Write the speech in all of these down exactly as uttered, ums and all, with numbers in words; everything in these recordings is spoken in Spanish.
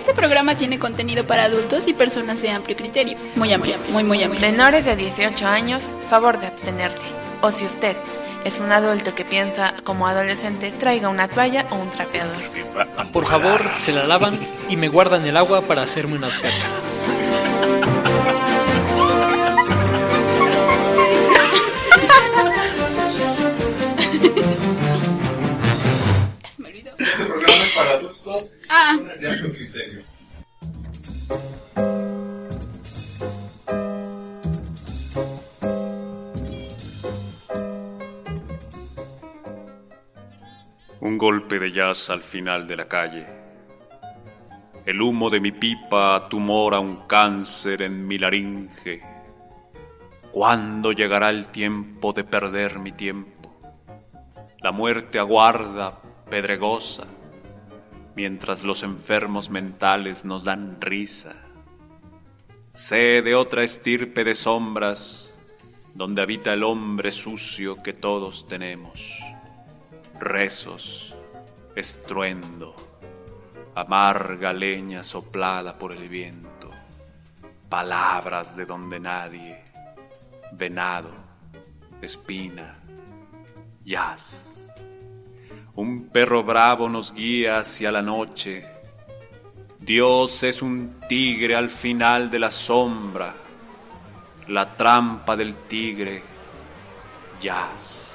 Este programa tiene contenido para adultos y personas de amplio criterio. Muy amplio, muy, muy amplio. Menores de dieciocho años, favor de abstenerte. O si usted es un adulto que piensa como adolescente, traiga una toalla o un trapeador. Por favor, se la lavan y me guardan el agua para hacerme unas cacadas. Me olvidó. Este programa es para adultos Ah. de amplio criterio. Un golpe de jazz al final de la calle. El humo de mi pipa tumora un cáncer en mi laringe. ¿Cuándo llegará el tiempo de perder mi tiempo? La muerte aguarda, pedregosa, mientras los enfermos mentales nos dan risa. Sé de otra estirpe de sombras, donde habita el hombre sucio que todos tenemos. Rezos, estruendo, amarga leña soplada por el viento, palabras de donde nadie, venado, espina, jazz. Un perro bravo nos guía hacia la noche. Dios es un tigre al final de la sombra, la trampa del tigre, jazz.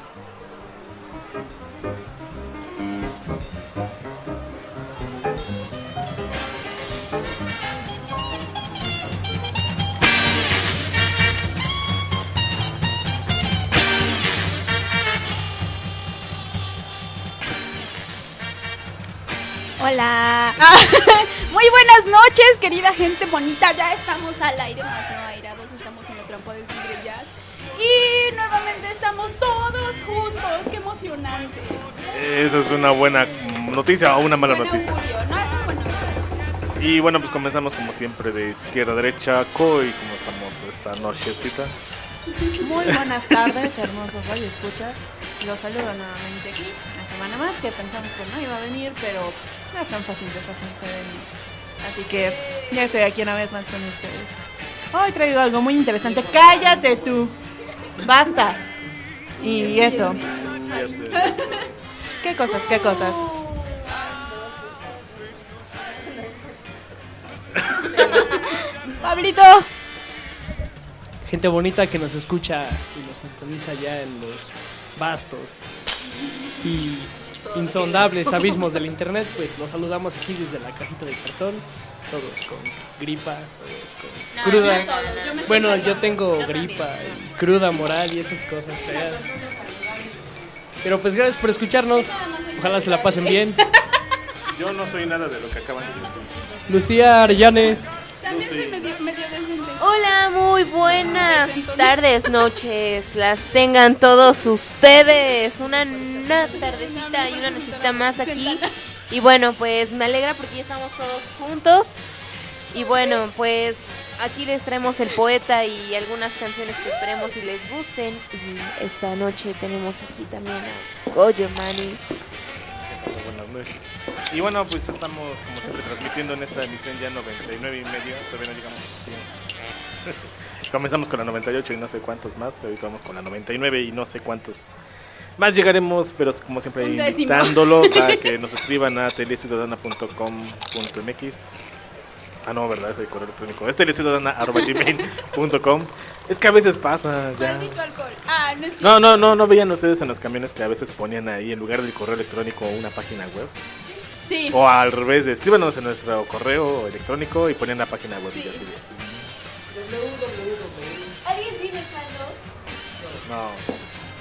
Hola. Muy buenas noches, querida gente bonita. Ya estamos al aire, más no airados. Estamos en la trampa del tigre jazz. Y nuevamente estamos todos juntos. ¡Qué emocionante! Esa es una buena noticia o una mala Buen noticia. augurio, no, es un buen augurio. Y bueno, pues comenzamos como siempre de izquierda a derecha. Co, y como estamos esta nochecita. Muy buenas tardes, hermosos radioescuchas. Los saludo nuevamente aquí, una semana más, que pensamos que no iba a venir, pero no es tan fácil deshacerse de mí. Así que ya estoy aquí una vez más con ustedes. Hoy traigo algo muy interesante. ¡Cállate tú! ¡Basta! Y eso. ¿Qué cosas? ¿Qué cosas? Pablito. Gente bonita que nos escucha y nos sintoniza ya en los vastos y insondables abismos del internet, pues los saludamos aquí desde la cajita de cartón, todos con gripa, todos con No, cruda. no todos, yo me Bueno, estoy yo tengo Yo gripa, también. y cruda moral y esas cosas feas. Pero pues gracias por escucharnos, ojalá se la pasen bien. Yo no soy nada de lo que acaban de decir. Lucía Arellane. También soy medio, medio decente. Hola, muy buenas tardes, noches, las tengan todos ustedes. Una, una tardecita y una nochecita más aquí. Y bueno, pues me alegra porque ya estamos todos juntos. Y bueno, pues aquí les traemos el poeta y algunas canciones que esperemos y les gusten. Y esta noche tenemos aquí también a Goyo Mani. Buenas noches. Y bueno, pues estamos como siempre transmitiendo en esta emisión ya noventa y nueve y medio. Todavía no llegamos a cien. Comenzamos con la noventa y ocho y no sé cuántos más. Ahorita vamos con la noventa y nueve y no sé cuántos más llegaremos. Pero como siempre, Un décimo. invitándolos a que nos escriban a teleciudadana punto com punto m x. Ah, no, verdad, es el correo electrónico. Es teleciudadana arroba gmail punto com. Es que a veces pasa ya. Maldito alcohol. Ah, no es No, no, no, no veían ustedes en los camiones que a veces ponían ahí en lugar del correo electrónico una página web. Sí. O al revés, escríbanos en nuestro correo electrónico y ponían la página web y así. ¿Alguien tiene saldo? No.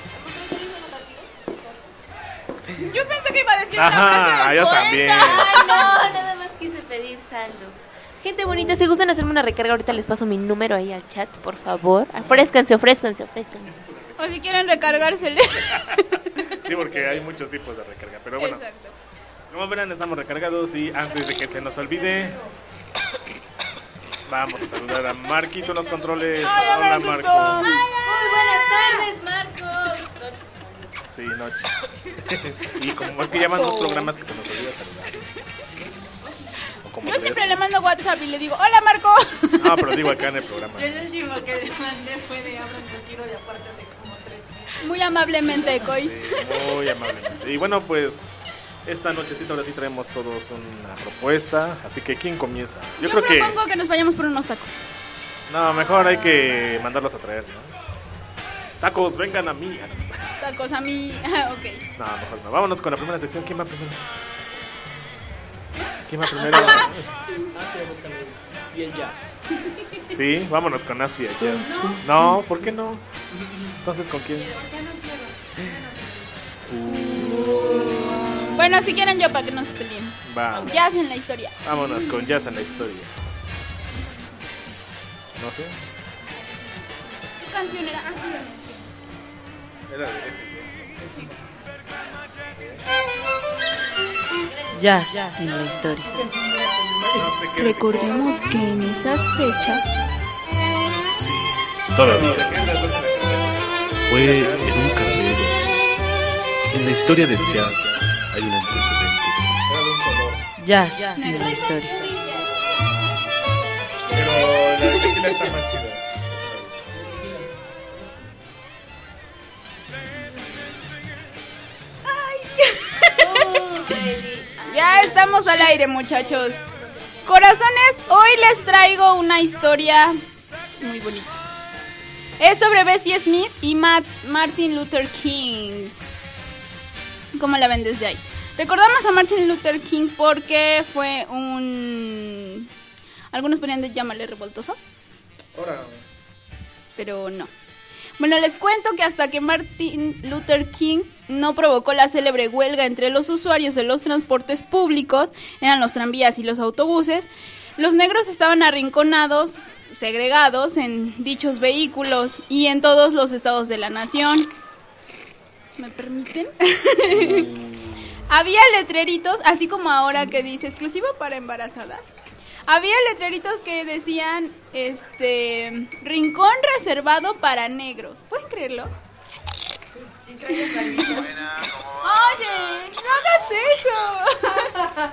Yo pensé que iba a decir Ajá, una frase de yo poeta. también. Ay, no, nada más quise pedir saldo. Gente bonita, si gustan hacerme una recarga, ahorita les paso mi número ahí al chat, por favor. Ofrézcanse, ofrézcanse, ofrézcanse. O si quieren recargársele. Sí, porque hay muchos tipos de recarga. Pero bueno, Exacto. como verán, estamos recargados y antes de que se nos olvide, vamos a saludar a Marquito en los controles. Hola, Hola, Marquito. Marco. Muy buenas tardes, Marcos. Sí, noche. Y como es que llaman los programas que se nos olvida saludar. como Yo tres. siempre le mando WhatsApp y le digo, hola Marco. No, pero digo acá en el programa. Yo el último que le mandé fue de abran tu tiro y aparte de como tres. Muy amablemente, Coy. Sí, muy amablemente. Y bueno, pues esta nochecita ahora sí traemos todos una propuesta. Así que ¿quién comienza? Yo, Yo creo que... propongo que nos vayamos por unos tacos. No, mejor hay que mandarlos a traer, ¿no? Tacos, vengan a mí. Tacos a mí. Ah, ok. No, mejor no. Vámonos con la primera sección. ¿Quién va primero? ¿Quién va primero? Asia Vocaloid y el jazz. Sí, vámonos con Asia. Ya. No, ¿por qué no? Entonces, ¿con quién? Bueno, si quieren yo para que no se peleen. Va. Jazz en la historia. Vámonos con Jazz en la historia. No sé. ¿Qué canción era? Ah, Era de ese. Jazz en la historia. No sé qué. recordemos que en esas fechas Sí, todavía. Fue en un carrero. En la historia del jazz hay un antecedente. Jazz en la historia. Pero la de tequila está más chida. ya estamos al aire, muchachos. Corazones, hoy les traigo una historia muy bonita. Es sobre Bessie Smith y Matt- Martin Luther King. ¿Cómo la ven desde ahí? Recordamos a Martin Luther King porque fue un... Algunos podrían llamarle revoltoso, Ahora. pero no. Bueno, les cuento que hasta que Martin Luther King no provocó la célebre huelga entre los usuarios de los transportes públicos, eran los tranvías y los autobuses, los negros estaban arrinconados, segregados en dichos vehículos y en todos los estados de la nación. ¿Me permiten? Había letreritos, así como ahora que dice exclusivo para embarazadas. Había letreritos que decían, este, rincón reservado para negros. ¿Pueden creerlo? Oye, no hagas eso.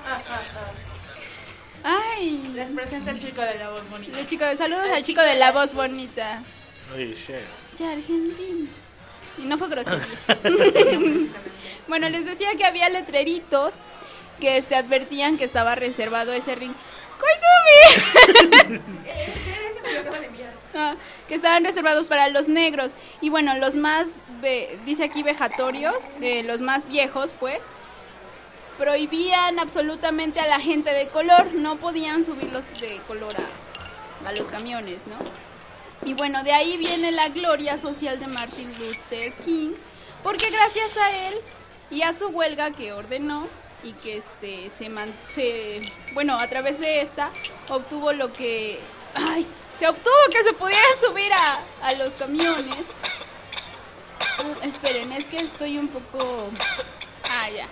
Ay. Les presenta el chico de la voz bonita. El chico, saludos al chico de la voz bonita. Oye, shit. Ya, Argentina. Y no fue grosero. Bueno, les decía que había letreritos que este, advertían que estaba reservado ese ring. ¡Koizumi! ah, que estaban reservados para los negros. Y bueno, los más, ve, dice aquí vejatorios, eh, los más viejos, pues, prohibían absolutamente a la gente de color. No podían subirlos de color a, a los camiones, ¿no? Y bueno, de ahí viene la gloria social de Martin Luther King, porque gracias a él y a su huelga que ordenó y que este se, man, se bueno, a través de esta obtuvo lo que ay, se obtuvo que se pudieran subir a, a los camiones. Uh, esperen, es que estoy un poco ah, ya.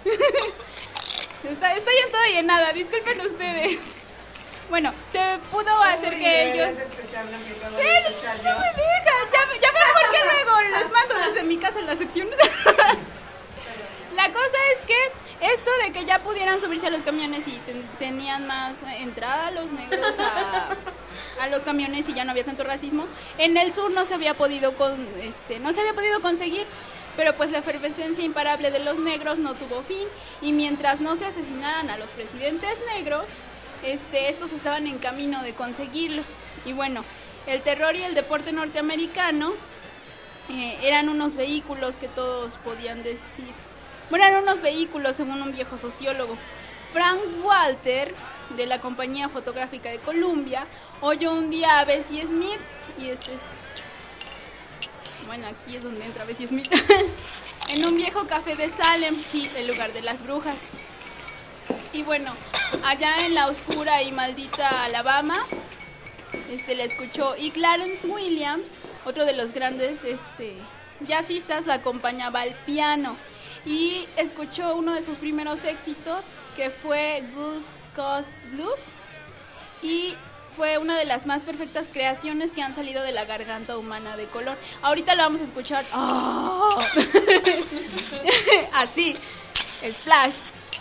Está, estoy en toda llenada, disculpen ustedes. Bueno, se pudo hacer que ellos... ¿Qué? No me dejan, ya, ya ven por qué luego les mando desde mi casa las secciones. La cosa es que esto de que ya pudieran subirse a los camiones y ten, tenían más entrada los negros a, a los camiones y ya no había tanto racismo, en el sur no se había podido con, este, no se había podido conseguir. Pero pues la efervescencia imparable de los negros no tuvo fin y mientras no se asesinaran a los presidentes negros, este, estos estaban en camino de conseguirlo. Y bueno, el terror y el deporte norteamericano eh, eran unos vehículos que todos podían decir. Bueno, eran unos vehículos según un viejo sociólogo. Frank Walter, de la compañía fotográfica de Columbia, oyó un día a Bessie Smith y este es... Bueno, aquí es donde entra Bessie Smith. En un viejo café de Salem, sí, el lugar de las brujas. Y bueno, allá en la oscura y maldita Alabama, este, la escuchó. Y Clarence Williams, otro de los grandes este, jazzistas, la acompañaba al piano. Y escuchó uno de sus primeros éxitos, que fue Good Coast Blues. Y fue una de las más perfectas creaciones que han salido de la garganta humana de color. Ahorita lo vamos a escuchar. ¡Oh! Así, splash.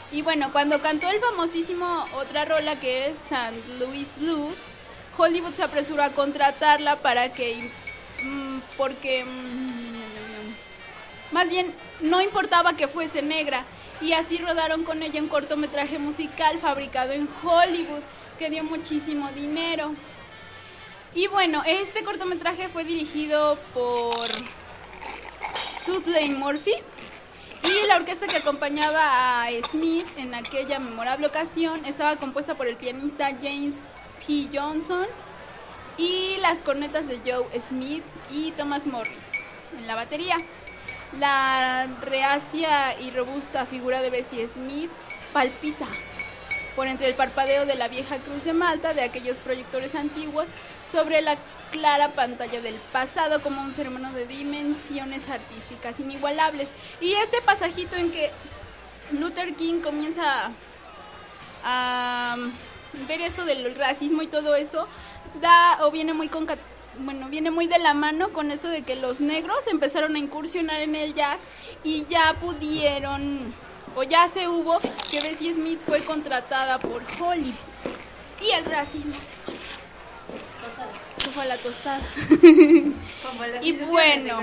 Y bueno, cuando cantó el famosísimo otra rola que es Saint Louis Blues, Hollywood se apresuró a contratarla para que, mmm, porque, mmm, más bien, no importaba que fuese negra, y así rodaron con ella un cortometraje musical fabricado en Hollywood, que dio muchísimo dinero. Y bueno, este cortometraje fue dirigido por Dudley Murphy, y la orquesta que acompañaba a Smith en aquella memorable ocasión estaba compuesta por el pianista James P. Johnson y las cornetas de Joe Smith y Thomas Morris en la batería. La reacia y robusta figura de Bessie Smith palpita por entre el parpadeo de la vieja cruz de Malta de aquellos proyectores antiguos sobre la clara pantalla del pasado, como un ser humano de dimensiones artísticas inigualables. Y este pasajito en que Luther King comienza a, a ver esto del racismo y todo eso, da o viene muy concat bueno, viene muy de la mano con esto de que los negros empezaron a incursionar en el jazz y ya pudieron, o ya se hubo, que Bessie Smith fue contratada por Hollywood y el racismo se fue. Se fue a la tostada. Y bueno,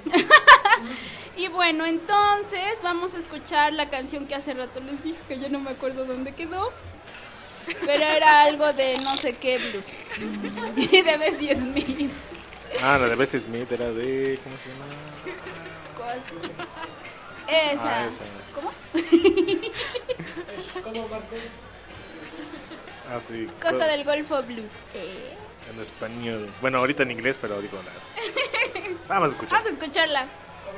y bueno, entonces vamos a escuchar la canción que hace rato les dije, que yo no me acuerdo dónde quedó, pero era algo de no sé qué blues. Y de Bessie Smith. Ah, la de Bessie Smith era de... ¿cómo se llama? Esa. Ah, esa. ¿Cómo? ¿Cómo, Marcos? Ah, sí. Costa del Golfo Blues. Eh. En español. Bueno, ahorita en inglés, pero digo nada. Vamos a escuchar. Vamos a escucharla.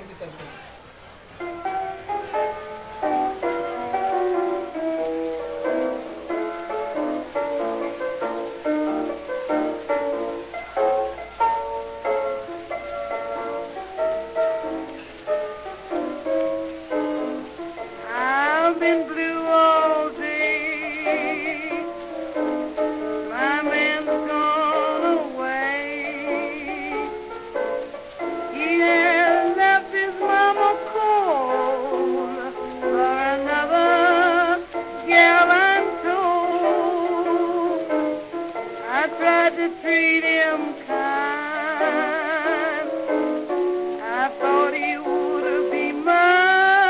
I've been blue all day. My man's gone away. He has left his mama cold for another gallant told. I tried to treat him kind. I thought he would be mine.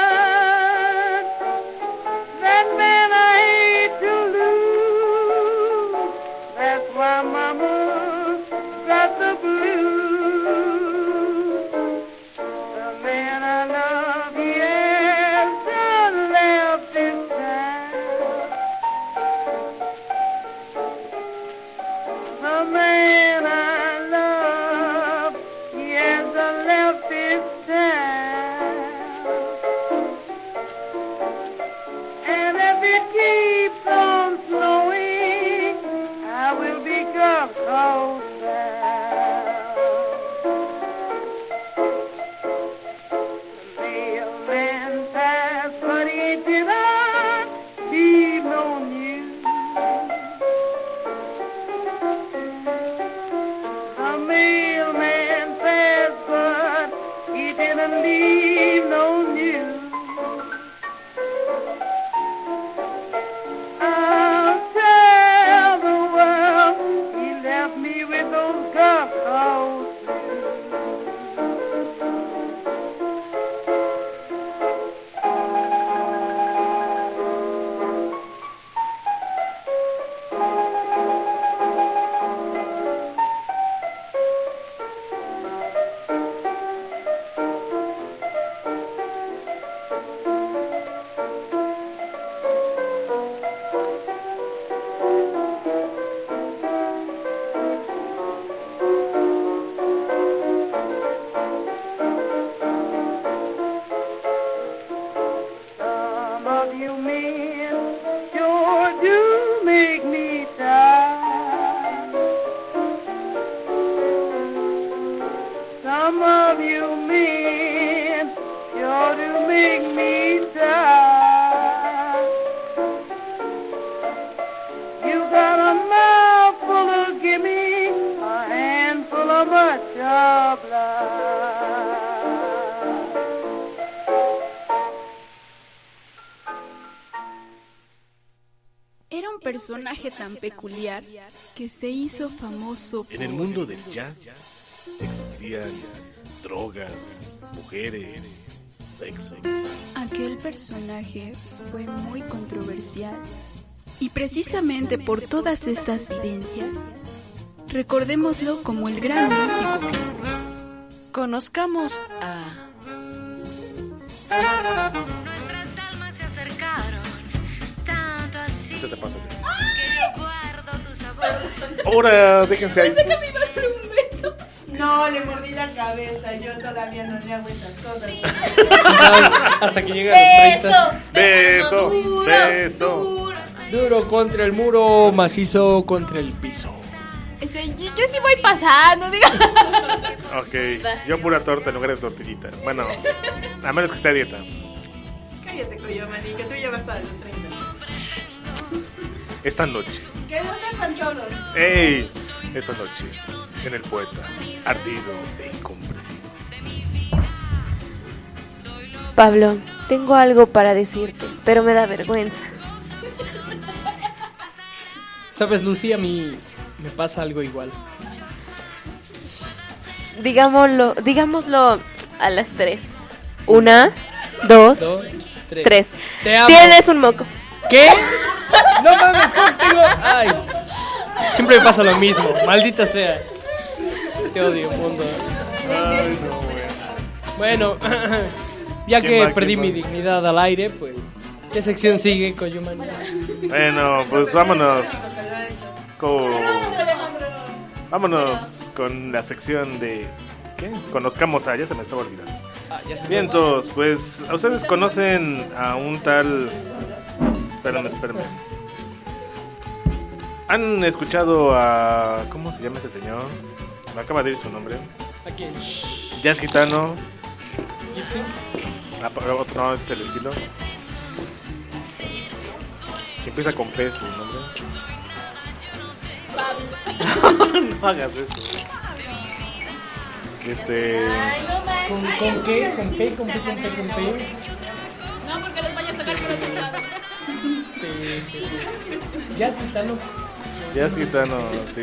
That man I hate to lose. That's why mama got the blues. The man I love, he has done left this town. The man I love, he has done left this town. And if it keeps on snowing, I will be Gulf Coast bound. The mailman passed, but he didn't leave no news. The mailman passed, but he didn't leave no news. I'll tell the world he left me with those Gulf Coast Some of you men sure do make me tired. Some of you men sure do make me tired. You got a mouthful of gimme, a handful of much oblige. un personaje tan peculiar que se hizo famoso por... En el mundo del jazz existían drogas, mujeres, sexo. Aquel personaje fue muy controversial. Y precisamente por todas estas vivencias, recordémoslo como el gran músico que fue. Conozcamos a... Nuestras almas se acercaron tanto así ¿Qué te pasa? que yo guardo tu sabor. Ahora, déjense ahí. Pensé que me iba a dar un beso. No, le mordí la cabeza. Yo todavía no le hago estas cosas. Hasta que llegue a los treinta. Beso, duro, beso. duro. Duro contra el muro, macizo contra el piso. Este, yo, yo sí voy pasando, diga. Ok, yo pura torta en lugar de tortillita. Bueno, a menos que esté a dieta. Cállate, Coyomani, que tú ya vas para los treinta. Esta noche, Que no sepan todos. ¡ey! Esta noche, en el poeta, ardido e incomprendido. Pablo, tengo algo para decirte, pero me da vergüenza. ¿Sabes, Lucy? A mí me pasa algo igual. Digámoslo, digámoslo a las tres. Una, dos, Dos, tres. tres. Te amo. Tienes un moco. ¿Qué? No mames, ¿cómo tengo? Ay. Siempre me pasa lo mismo, maldita sea. Te odio, mundo. Ay, no, Bueno, ya ¿Quién que va? perdí ¿Quién mi va? dignidad al aire, pues... ¿Qué sección sigue, Coyumani? Bueno, pues vámonos con... Vámonos con la sección de... ¿Qué? Conozcamos a... Ya se me estaba olvidando. Ah, ya se me Bien, entonces, pues... ¿Ustedes conocen a un tal... Espérame, espérame. ¿Han escuchado a... ¿Cómo se llama ese señor? Se me acaba de ir su nombre. ¿A quién? Jazz Gitano. ¿Gibson? Ah, pero otro no, ese es el estilo. Que empieza con P su nombre. No hagas eso. Este. ¿Con, con qué? ¿Con P? ¿Con P? ¿Con P? ¿Con P? No, porque los vaya a sacar por otro lado. ¿Jazz Gitano? Jazz Gitano, sí.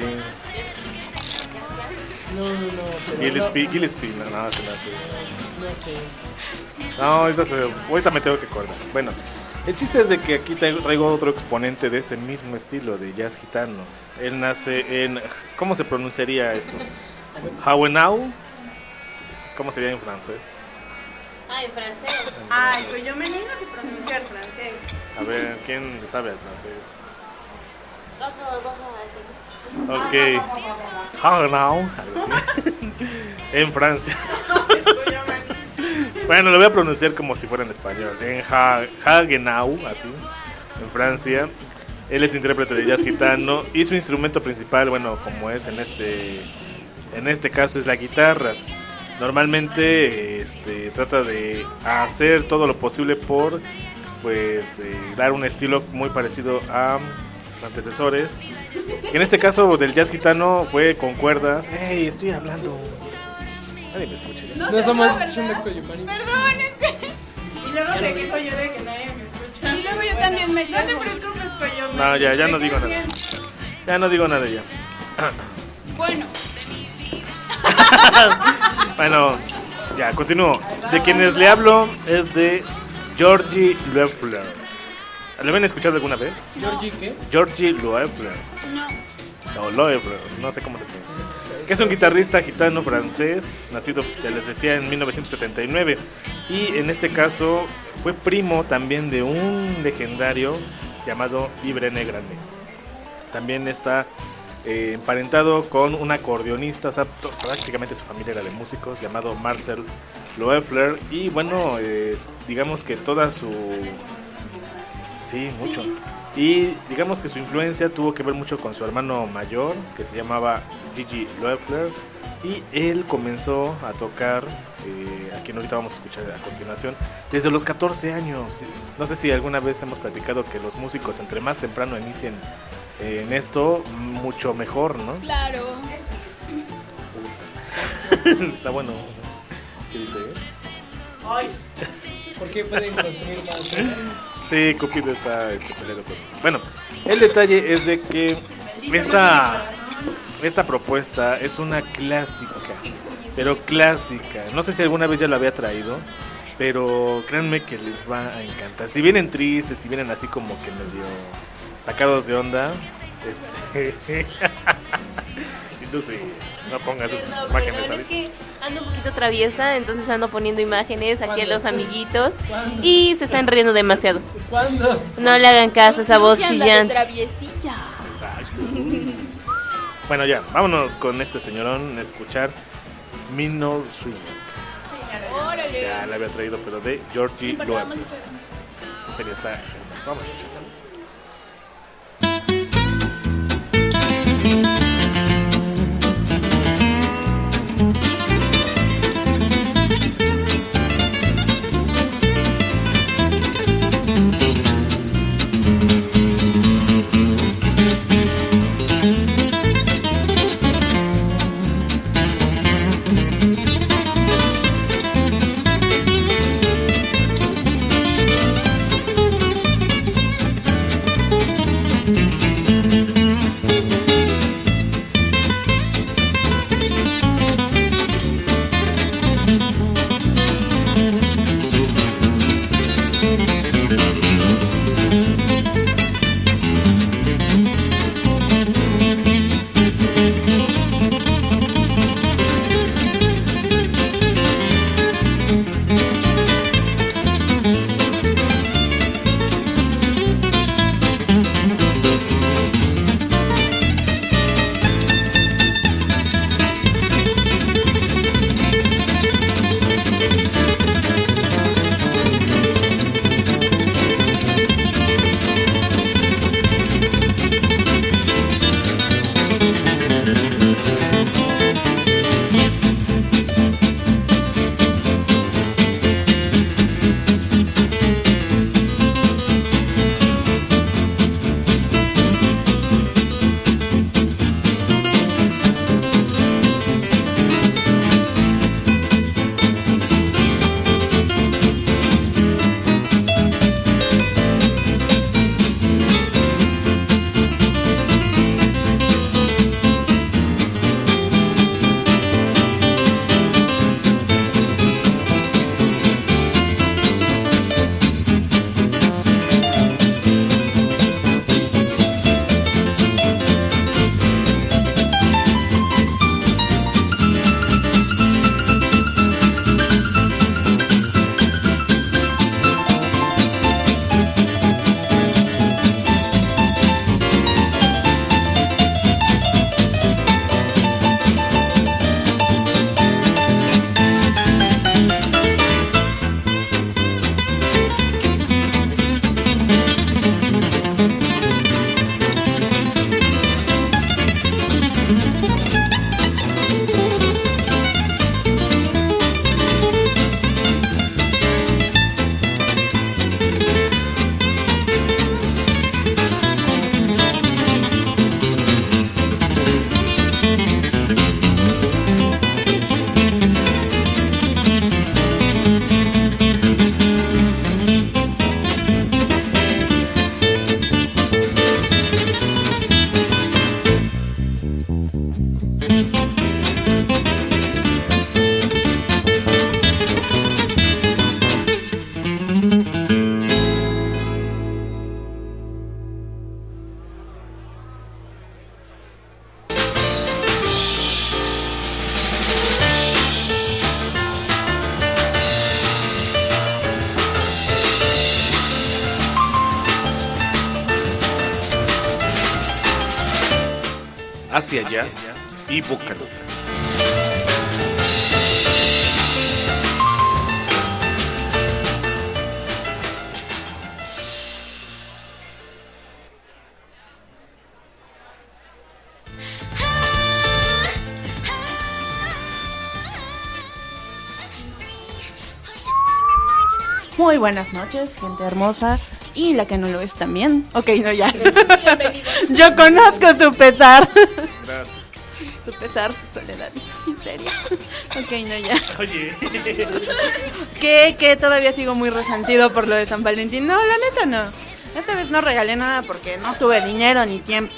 No, no, no. pero Gillespie, no, Gillespie, no, no, se me hace. no sé. No, ahorita, se- ahorita me tengo que acordar. Bueno, el chiste es de que aquí traigo, traigo otro exponente de ese mismo estilo de jazz gitano. Él nace en... ¿Cómo se pronunciaría esto? Hauenau. ¿Cómo sería en francés? Ah, en francés. Ay, Coyomani no se pronuncia el francés. A ver, ¿quién sabe el francés? Cojo, cojo, Ok. así. Hauenau. En Francia. Bueno, lo voy a pronunciar como si fuera en español. En Ha- Haguenau, así, en Francia. Él es intérprete de jazz gitano y su instrumento principal, bueno, como es en este en este caso, es la guitarra. Normalmente este, trata de hacer todo lo posible por pues eh, dar un estilo muy parecido a sus antecesores. En este caso del jazz gitano fue con cuerdas. ¡Ey, estoy hablando! Nadie me escucha ya. No estamos escuchando Coyumani. Perdón, es que... Y luego me quejo yo de que nadie me escucha. Y luego yo también me No te quejo. preocupes, Coyomani. No, ya, ya no Me digo caes nada. bien. Ya no digo nada ya. Bueno, Bueno, ya, continúo. De quienes le hablo es de Georgie Loeffler. ¿Lo habían escuchado alguna vez? ¿Georgie qué? Georgie Loeffler. no. O Loeffler, no sé cómo se pronuncia. Que es un guitarrista gitano francés, nacido, ya les decía, en mil novecientos setenta y nueve. Y en este caso fue primo también de un legendario llamado Ibrene Grande. También está eh, emparentado con un acordeonista, o sea, to- prácticamente su familia era de músicos, llamado Marcel Loeffler. Y bueno, eh, digamos que toda su... Sí, mucho. Y digamos que su influencia tuvo que ver mucho con su hermano mayor, que se llamaba Gigi Loeffler. Y él comenzó a tocar, eh, a quien ahorita vamos a escuchar a continuación, desde los catorce años. No sé si alguna vez hemos platicado que los músicos entre más temprano inicien eh, en esto, mucho mejor, ¿no? Claro. Puta. Está bueno. ¿Qué dice? Ay, ¿Por qué pueden consumir más? ¿Eh? Sí, Cupido está este, peleado con... Bueno, el detalle es de que esta, esta propuesta es una clásica, pero clásica. No sé si alguna vez ya la había traído, pero créanme que les va a encantar. Si vienen tristes, si vienen así como que medio sacados de onda, este... entonces no pongas esas No, imágenes perdón, ahí. es que ando un poquito traviesa, entonces ando poniendo imágenes aquí a los amiguitos y se están riendo demasiado. ¿Cuándo? No le hagan caso a esa voz Lucy anda de chillante. traviesilla. Exacto. Bueno, ya, vámonos con este señorón a escuchar Minor Swing. Órale. Ya la había traído, pero de Georgie Sí, pero Loeb. vamos a escuchar. En serio, está hermoso. Vamos a escucharlo. Hacia allá y Boca Loca. Muy buenas noches, gente hermosa. Y la que no lo es también. Ok, no, ya. Yo conozco su pesar. Gracias. Su pesar, su soledad y su miseria. Ok, no, ya. Oye. Que, que todavía sigo muy resentido por lo de San Valentín. No, la neta no. Esta vez no regalé nada porque no tuve dinero ni tiempo.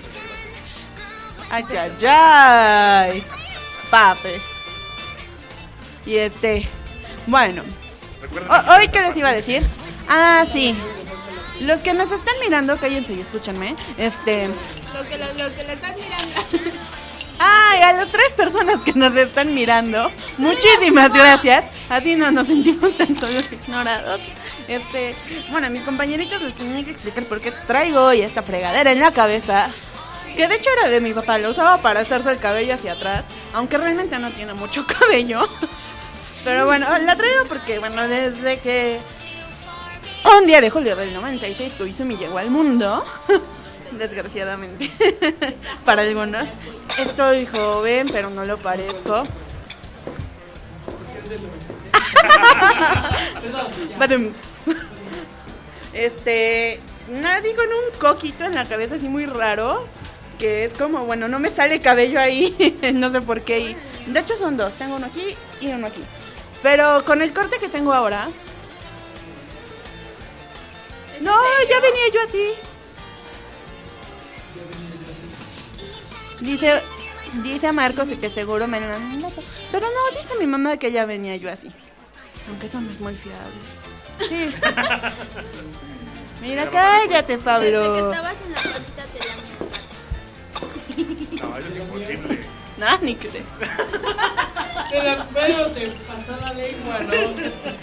Ay, ay, ay. Pape. Y este... Bueno. O- hoy, ¿qué les iba a decir? Ah, sí. Los que nos están mirando, cállense y escúchenme. Este... Lo que lo, lo que lo estás mirando. Ay, a las tres personas que nos están mirando, muchísimas gracias. Así no nos sentimos tan solos ignorados. Este, bueno, a mis compañeritos les tenía que explicar por qué traigo hoy esta fregadera en la cabeza. Que de hecho era de mi papá, lo usaba para hacerse el cabello hacia atrás, aunque realmente no tiene mucho cabello. Pero bueno, la traigo porque, bueno, desde que un día de julio del noventa y seis Koizumi llegó al mundo, desgraciadamente, para algunos, estoy joven, pero no lo parezco. Badum. Este, nací con un coquito en la cabeza así muy raro, que es como, bueno, no me sale cabello ahí, no sé por qué. Y de hecho son dos, tengo uno aquí y uno aquí. Pero con el corte que tengo ahora... No, ya venía yo así. Dice, dice Marcos que seguro me lo han... Pero no, dice mi mamá que ya venía yo así. Aunque eso no es muy fiable. Sí. Mira, cállate, Pablo. Desde que estabas en la patita te la No, eso es imposible. No, ni creo. Pero, pero te pasó la lengua, ¿no?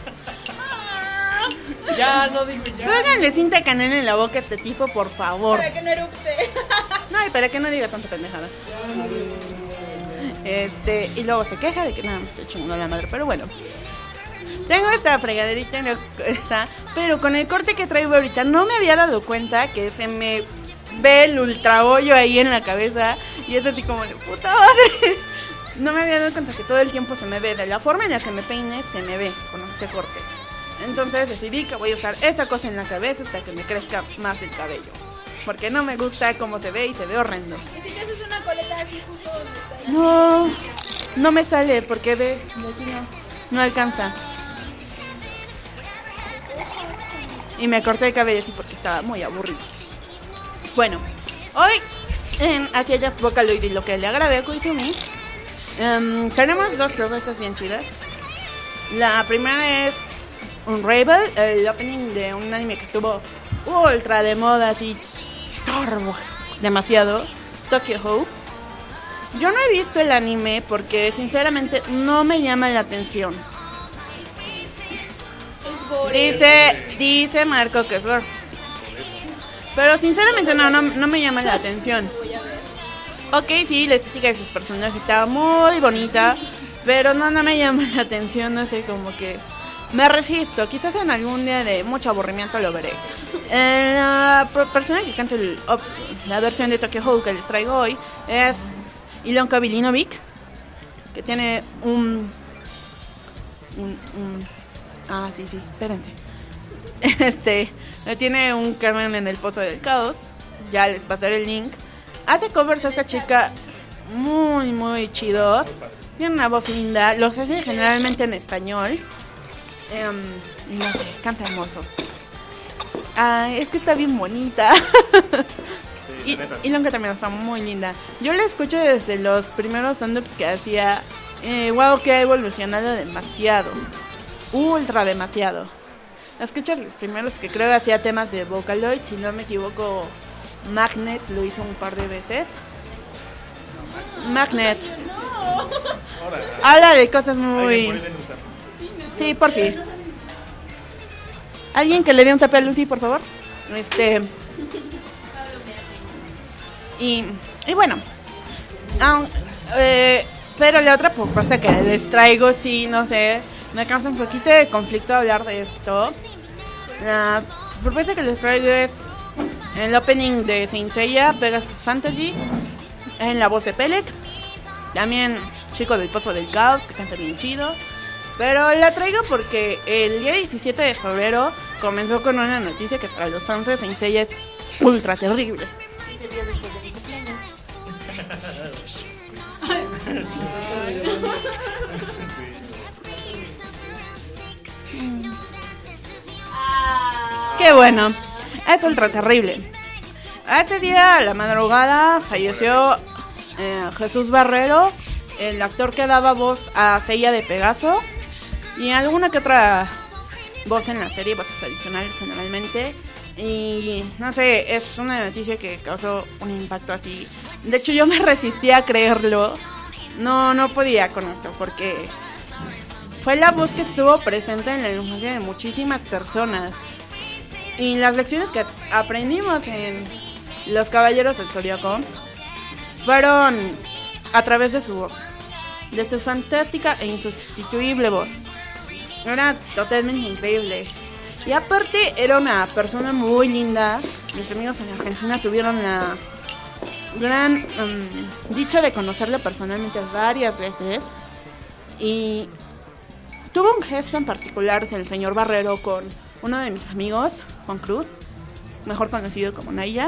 Ya, no digo ya. Pónganle cinta canela en la boca a este tipo, por favor. para que no erupte. No, y para que no diga tanta pendejada. Este, y luego se queja de que nada, me estoy chingando la madre, pero bueno. Tengo esta fregaderita en la cabeza, pero con el corte que traigo ahorita no me había dado cuenta que se me ve el ultra hoyo ahí en la cabeza. Y es así como de puta madre. No me había dado cuenta que todo el tiempo se me ve. De la forma en la que me peine, se me ve con este corte. Entonces decidí que voy a usar esta cosa en la cabeza hasta que me crezca más el cabello. Porque no me gusta cómo se ve y se ve horrendo. ¿Y si te haces una coleta así justo donde está? No, no me sale porque ve, de aquí no, no alcanza. Y me corté el cabello así porque estaba muy aburrido. Bueno, hoy en Hacia Jazz Vocaloid y lo que le agrade a Koizumi, um, tenemos dos propuestas bien chidas. La primera es Unravel, el opening de un anime que estuvo ultra de moda, así turbo, demasiado, Tokyo Hope. Yo no he visto el anime porque sinceramente no me llama la atención. Dice, dice Marco que es gore. Pero sinceramente no, no, no me llama la atención. Ok, sí, la estética de sus personajes estaba muy bonita, pero no, no me llama la atención, no sé, como que me resisto. Quizás en algún día de mucho aburrimiento lo veré. Eh, la persona que canta el, op, la versión de Tokyo Hope que les traigo hoy es Ilonka Vilinovic, que tiene un... un, un ah, sí, sí, espérense. Este, tiene un Carmen en el Pozo del Caos. Ya les pasaré el link. Hace covers a esta chica muy, muy chidos. Tiene una voz linda. Los hace generalmente en español. Um, no sé, canta hermoso. Ah, es que está bien bonita. Sí, y, y Longa también está muy linda. Yo la escucho desde los primeros stand-ups que hacía. Eh, wow, que ha evolucionado demasiado. Ultra demasiado. Escuchas los primeros que creo que hacía temas de Vocaloid. Si no me equivoco, Magnet lo hizo un par de veces. Magnet. No. Habla de cosas muy... Sí, por fin. Alguien que le dé un zape a Lucy, por favor. Este... Y, y bueno. Um, eh, pero la otra propuesta que les traigo, sí, no sé... Me causa un poquito de conflicto hablar de esto. La propuesta que les traigo es el opening de Saint Seiya, Pegasus Fantasy, en la voz de Pelec. También Chico del Pozo del Caos, que canta bien chido. Pero la traigo porque el día diecisiete de febrero comenzó con una noticia que para los fans de Saint Seiya es ultra terrible. Qué bueno, es ultra terrible. Ese día, a la madrugada, falleció eh, Jesús Barrero, el actor que daba voz a Seiya de Pegaso y alguna que otra voz en la serie, voces adicionales generalmente. Y no sé, es una noticia que causó un impacto así. De hecho, yo me resistí a creerlo. No, no podía con eso porque fue la voz que estuvo presente en la infancia de muchísimas personas. Y las lecciones que aprendimos en Los Caballeros del Zodiaco fueron a través de su voz, de su fantástica e insustituible voz. Era totalmente increíble. Y aparte era una persona muy linda. Mis amigos en Argentina tuvieron la gran um, dicha de conocerle personalmente varias veces. Y tuvo un gesto en particular el señor Barrero con uno de mis amigos, Juan Cruz, mejor conocido como Naya.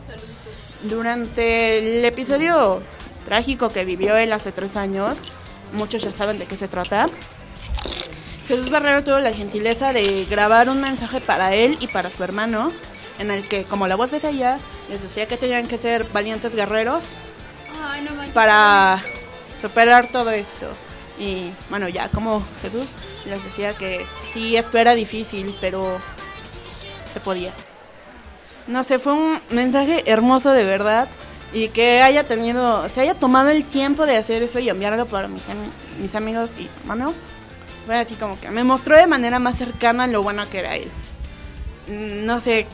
Durante el episodio trágico que vivió él hace tres años, muchos ya saben de qué se trata, Jesús Barrero tuvo la gentileza de grabar un mensaje para él y para su hermano, en el que, como la voz de ella, les decía que tenían que ser valientes guerreros. Ay, no manches. Para superar todo esto. Y bueno, ya como Jesús les decía que sí, esto era difícil, pero se podía. No sé, fue un mensaje hermoso de verdad. Y que haya tenido, se haya tomado el tiempo de hacer eso y enviarlo para mis, am- mis amigos y hermano. Fue así como que me mostró de manera más cercana lo bueno que era él. No sé,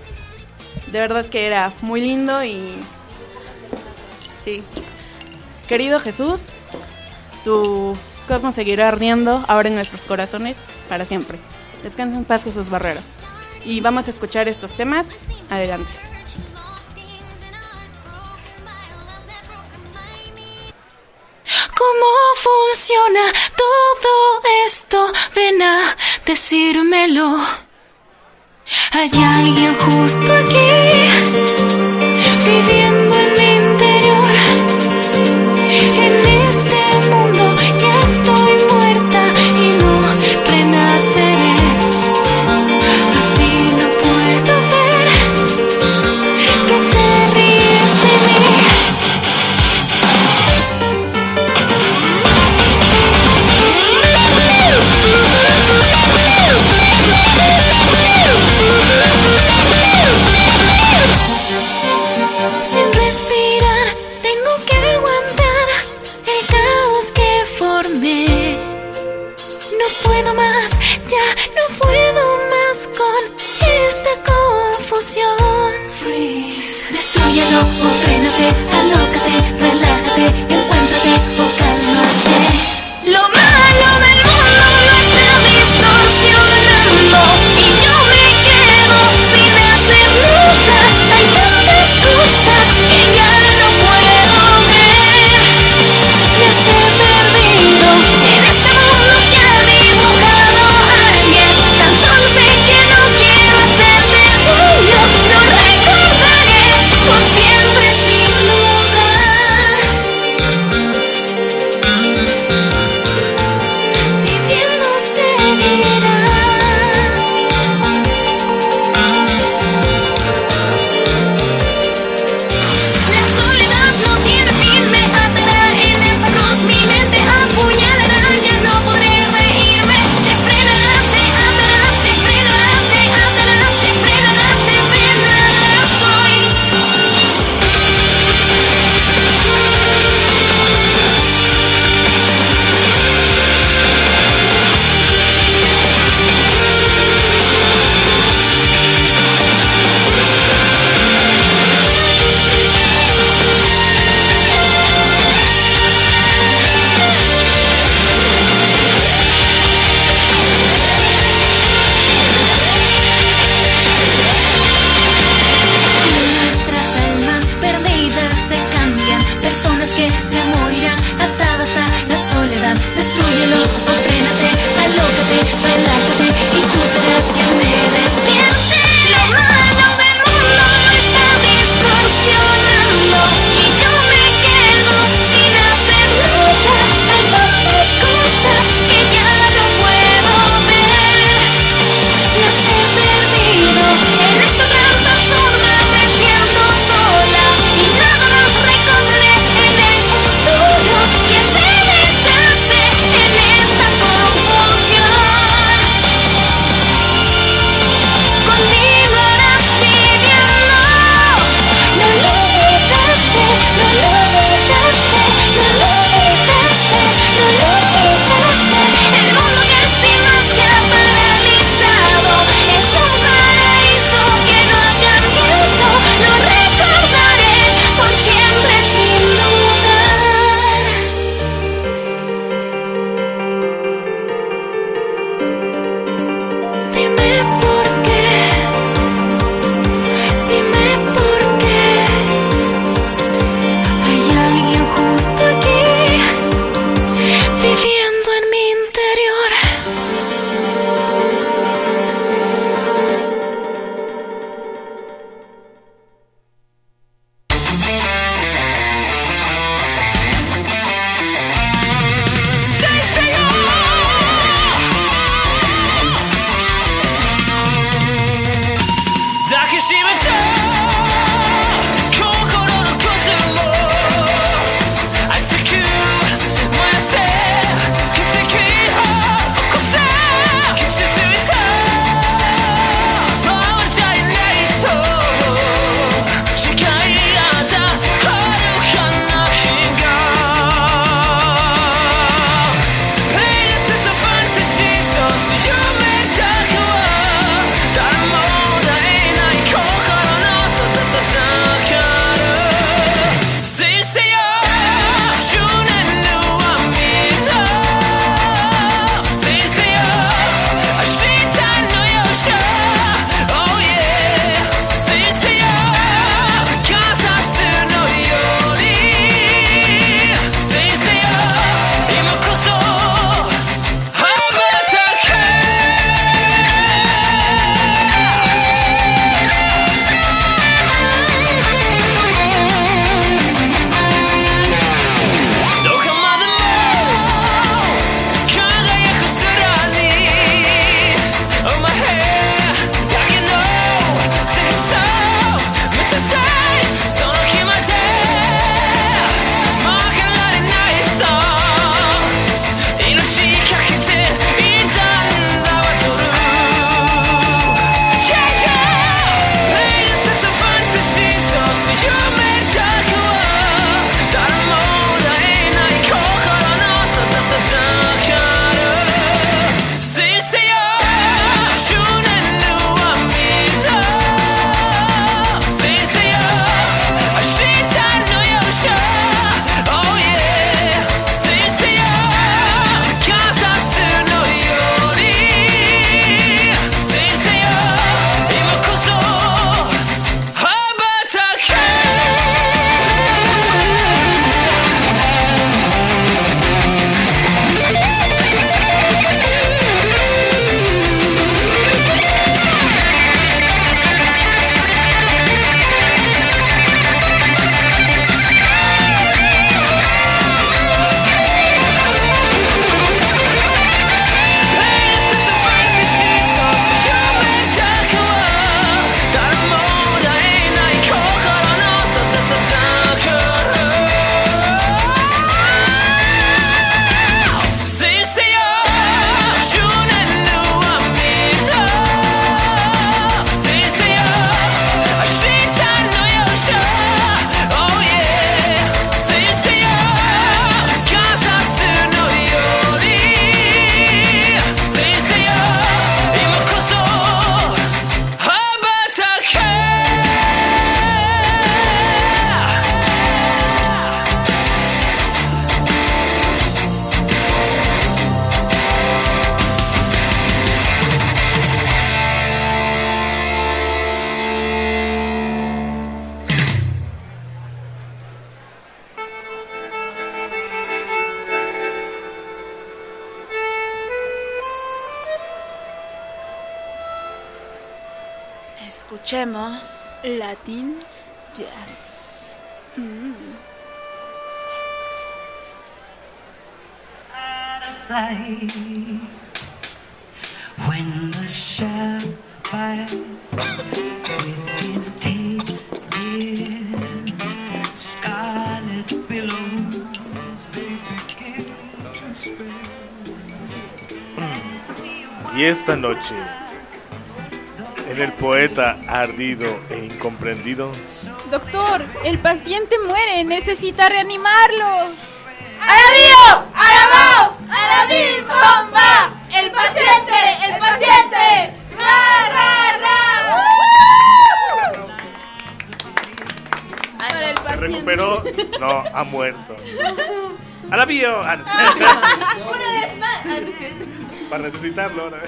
de verdad que era muy lindo y sí. Querido Jesús, tu cosmos seguirá ardiendo ahora en nuestros corazones para siempre. Descansa en paz, Jesús Barrero. Y vamos a escuchar estos temas. Adelante. ¿Cómo funciona todo esto? Ven a decírmelo. Hay alguien justo aquí, viviendo en mi interior. En este mundo ya estoy muerta y no renaceré. Así no puedo ver que te ríes de mí. Escuchemos Latin Jazz. Mm. Sight when the shadow bites with his teeth, yeah, scarlet billows they begin to spread. Y esta noche, en el poeta ardido e incomprendido. Doctor, el paciente muere, necesita reanimarlo. ¡Alabío! ¡Alabao! ¡Alabim! ¡Bomba! ¡El paciente! ¡El paciente! ¡Ra, ra, ra! Para el ¿Se paciente. recuperó? No, ha muerto. ¡Alabío! Ah, no. Una vez más. Ah, no es cierto. Para resucitarlo ahora.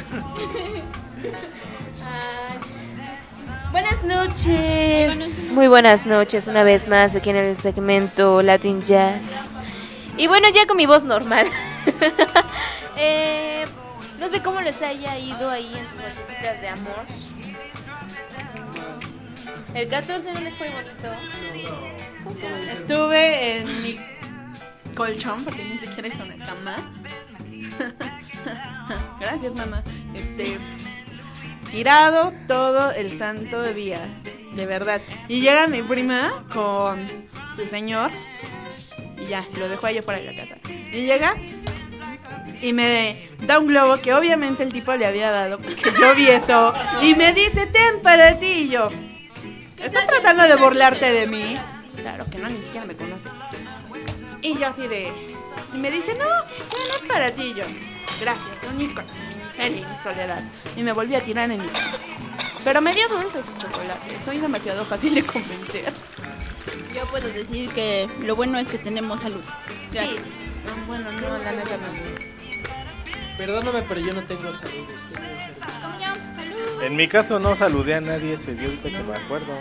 Ay. Buenas noches. Muy buenas noches, una vez más aquí en el segmento Latin Jazz. Y bueno, ya con mi voz normal. eh, no sé cómo les haya ido ahí en sus nochecitas de amor. El catorce no les fue bonito. Estuve en mi colchón porque ni siquiera hice una cama. Gracias, mamá. Este, tirado todo el santo día, de verdad. Y llega mi prima con su señor y ya, lo dejó allá fuera de la casa. Y llega y me da un globo que obviamente el tipo le había dado porque yo vi eso. Y me dice, ten para ti. Y yo, ¿estás tratando de burlarte de mí? Claro que no, ni siquiera me conoce. Y yo así de... Y me dice, no, no, no es para ti. Y yo, gracias, son mis cosas, mi miseria y mi soledad. Y me volví a tirar en mi casa. Pero me dio dulces y chocolate. Soy demasiado fácil de convencer. Yo puedo decir que lo bueno es que tenemos salud. Gracias. Sí. Ah, bueno, no, la neta no. Perdóname, pero yo no tengo salud. Este, En mi caso no saludé a nadie ese día, ahorita que me acuerdo.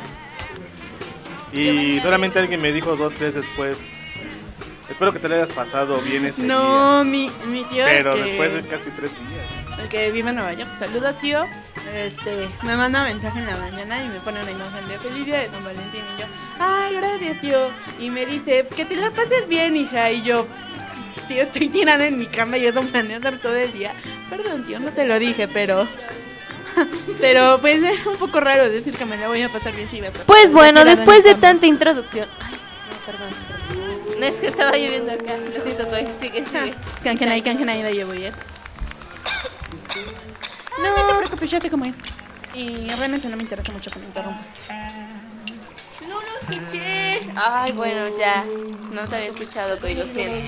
Y solamente alguien me dijo dos, tres después: espero que te lo hayas pasado bien ese No, día. mi, mi tío. Pero que- después de casi tres días. El que vive en Nueva York. Saludos, tío. Este, me manda mensaje en la mañana y me pone una imagen de feliz día de San Valentín. Y yo, ay, gracias, tío. Y me dice, que te la pases bien, hija. Y yo, tío, estoy tirada en mi cama y eso planeo hacer todo el día. Perdón, tío, no te lo dije, pero... Pero pues es un poco raro decir que me la voy a pasar bien si voy a estar Pues bueno, tirada en después mi de cama. tanta introducción. Ay, no, perdón, perdón. No es que estaba lloviendo acá. Lo siento, Toy. Sigue, sigue. Canjenay, canjenay, de llevo ya. No, no te preocupes, ya sé cómo es. Y realmente no me interesa mucho que me interrumpa. No lo escuché. Ay, bueno, ya. No te había escuchado, Toy, lo siento.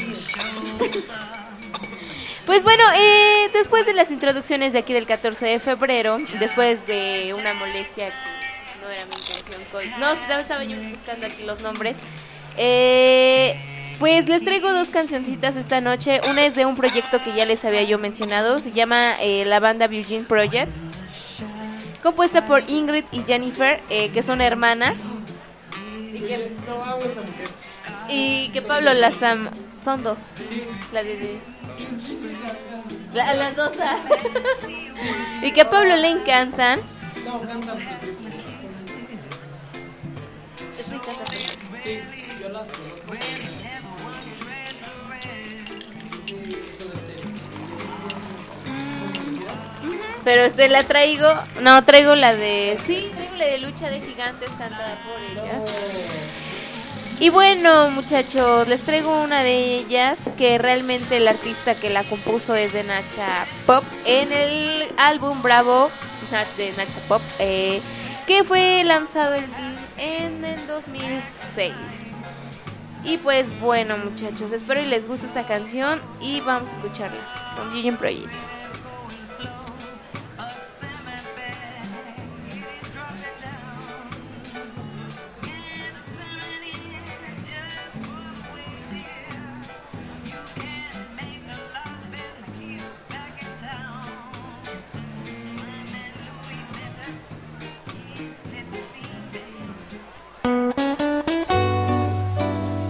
Pues bueno, eh, después de las introducciones de aquí del catorce de febrero, después de una molestia que no era mi intención, Coy. No, estaba estaba yo buscando aquí los nombres. Eh, pues les traigo dos cancioncitas esta noche. Una es de un proyecto que ya les había yo mencionado. Se llama eh, la banda Virgin Project. Compuesta por Ingrid y Jennifer, eh, que son hermanas. Y que, y que Pablo las ama. Son dos. La de... de la- las dos. ah. Y que a Pablo le encantan. No, cantan. Sí, canta. Sí, yo las conozco. Pero este la traigo. No, traigo la de. Sí, traigo la de Lucha de Gigantes cantada por ellas. Y bueno, muchachos, les traigo una de ellas que realmente el artista que la compuso es de Nacha Pop en el álbum Bravo de Nacha Pop, eh, que fue lanzado el- en el dos mil seis. Y pues bueno, muchachos, espero y les guste esta canción y vamos a escucharla con Virgin Project.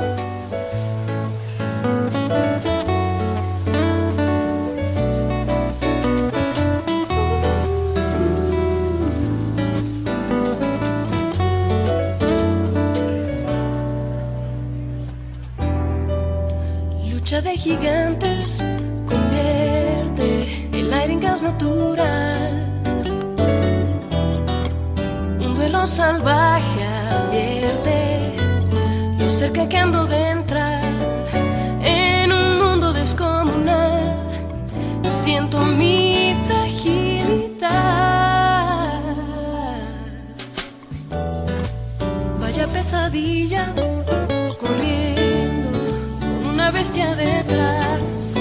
Thank Lucha de gigantes convierte el aire en gas natural. Un duelo salvaje advierte lo cerca que ando de entrar en un mundo descomunal. Siento mi fragilidad. Vaya pesadilla corriendo con una bestia detrás.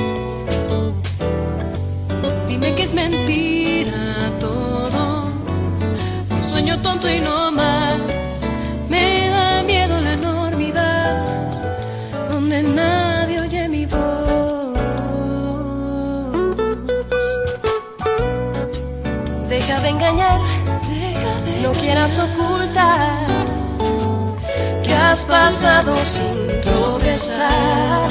Dime que es mentira todo, un sueño tonto y no más. Me da miedo la enormidad donde nadie oye mi voz. Deja de engañar, deja de no quieras ocultar que has pasado sin tropezar.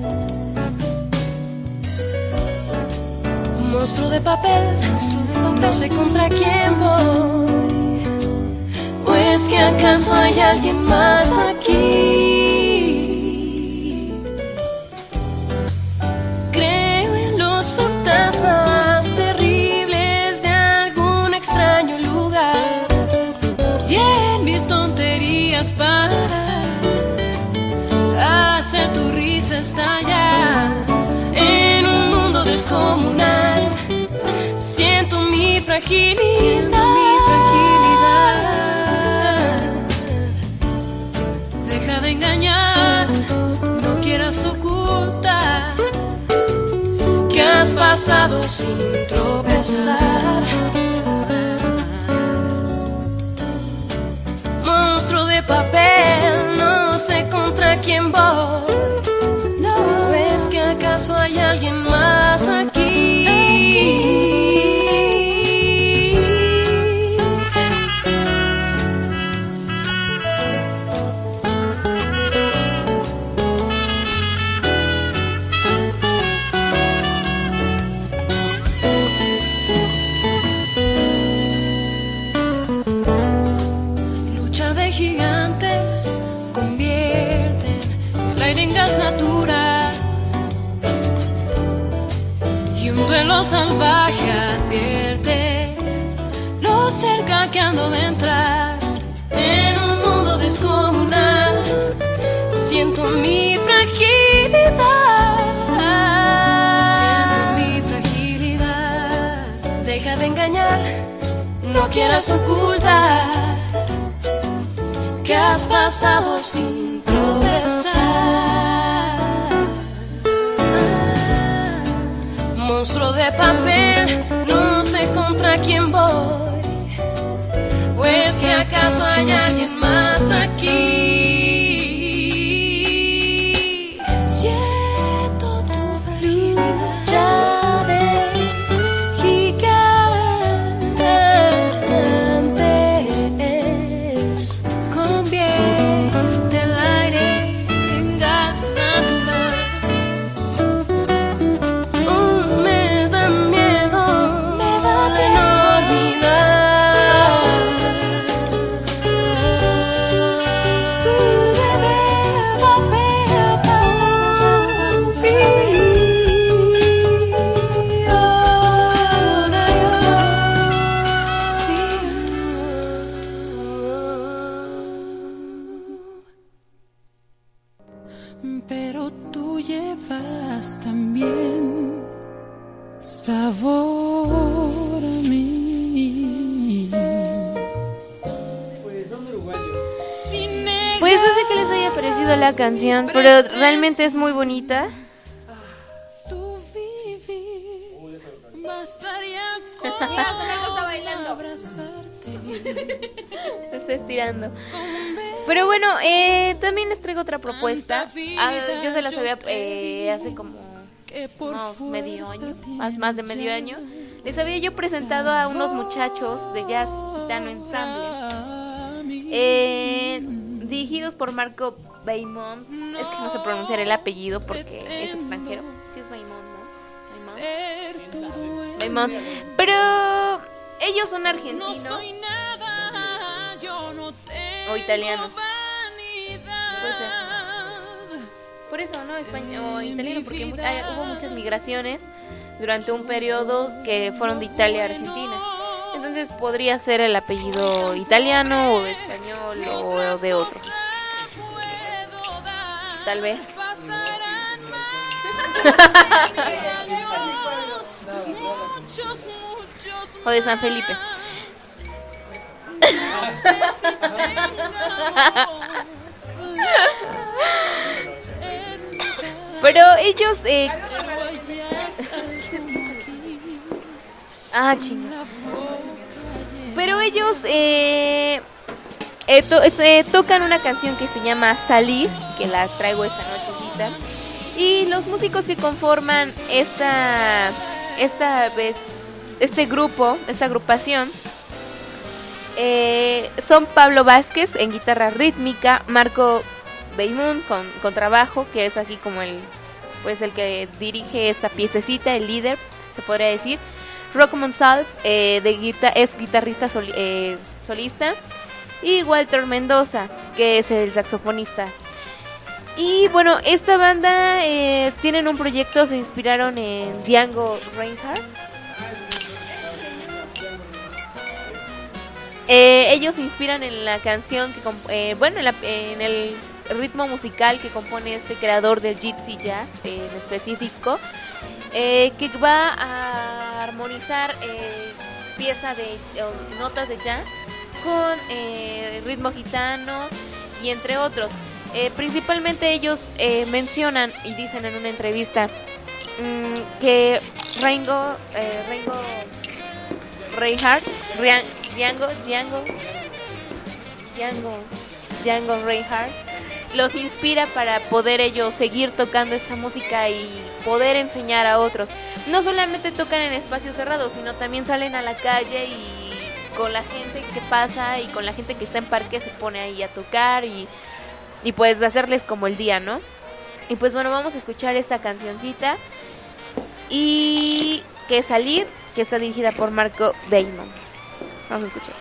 Monstruo de papel, monstruo de papel, no sé contra quién voy. ¿O es que acaso hay alguien más aquí? Creo en los fantasmas terribles de algún extraño lugar y en mis tonterías para hacer tu risa estallar. En un mundo descomunal siento mi fragilidad, siento mi fragilidad. Deja de engañar, no quieras ocultar que has pasado sin tropezar. Monstruo de papel, no sé contra quién voy. ¿No ves que acaso hay alguien más aquí? Lucha de gigantes convierten el aire en gas natural y un duelo salvaje advierte lo cerca que ando de entrar en un mundo descomunal. Siento mi fragilidad, siento mi fragilidad. Deja de engañar, no quieras ocultar que has pasado sin tropezar. Monstruo de papel, no sé contra quién voy. Pues que acaso hay alguien más aquí. Siento tu fragilidad de gigantes. Convierte el aire en gas natural. Oh, me da miedo, me da la enormidad. Pero tú llevas también sabor a mí. Pues son uruguayos. Pues no sé qué les haya parecido la canción, pero realmente es muy bonita. Se está estirando. Pero bueno, eh, también les traigo otra propuesta. Ah, yo se las había eh, hace como unos medio año, más, más de medio año. Les había yo presentado a unos muchachos de jazz gitano ensamble, eh, dirigidos por Marco Baimont. Es que no sé pronunciar el apellido porque es extranjero. Sí es Baimont, ¿no? Baimont. Baimont. Pero ellos son argentinos o italianos. Puede ser. Por eso, ¿no? Español o italiano, porque mu- hay- hubo muchas migraciones durante un periodo que fueron de Italia a Argentina. Entonces podría ser el apellido italiano o español o de otros. Tal vez. O de San Felipe. Pero ellos eh... ah, chinga. Pero ellos eh, eh, to- eh, tocan una canción que se llama Salir, que la traigo esta nochecita. Y los músicos que conforman esta esta vez este grupo, esta agrupación eh, son Pablo Vázquez en guitarra rítmica, Marco Beymun con, con trabajo, que es aquí como el pues el que dirige esta piececita, el líder, se podría decir. Rocco Monsalve eh, de guita- es guitarrista soli- eh, solista, y Walter Mendoza, que es el saxofonista. Y bueno, esta banda eh, tienen un proyecto, se inspiraron en Django Reinhardt. Eh, ellos se inspiran en la canción que comp- eh, bueno, en, la- en el ritmo musical que compone este creador del Gypsy Jazz eh, en específico, eh, que va a armonizar eh, pieza de o notas de jazz con eh, ritmo gitano y entre otros. Eh, principalmente ellos eh, mencionan y dicen en una entrevista mmm, que Ringo, eh, Ringo Reinhardt, Rian- Django, Django, Django, Django Reinhardt los inspira para poder ellos seguir tocando esta música y poder enseñar a otros. No solamente tocan en espacios cerrados, sino también salen a la calle y con la gente que pasa y con la gente que está en parque se pone ahí a tocar y, y pues hacerles como el día, ¿no? Y pues bueno, vamos a escuchar esta cancioncita y que es Salir, que está dirigida por Marco Beymun. Vamos a escuchar.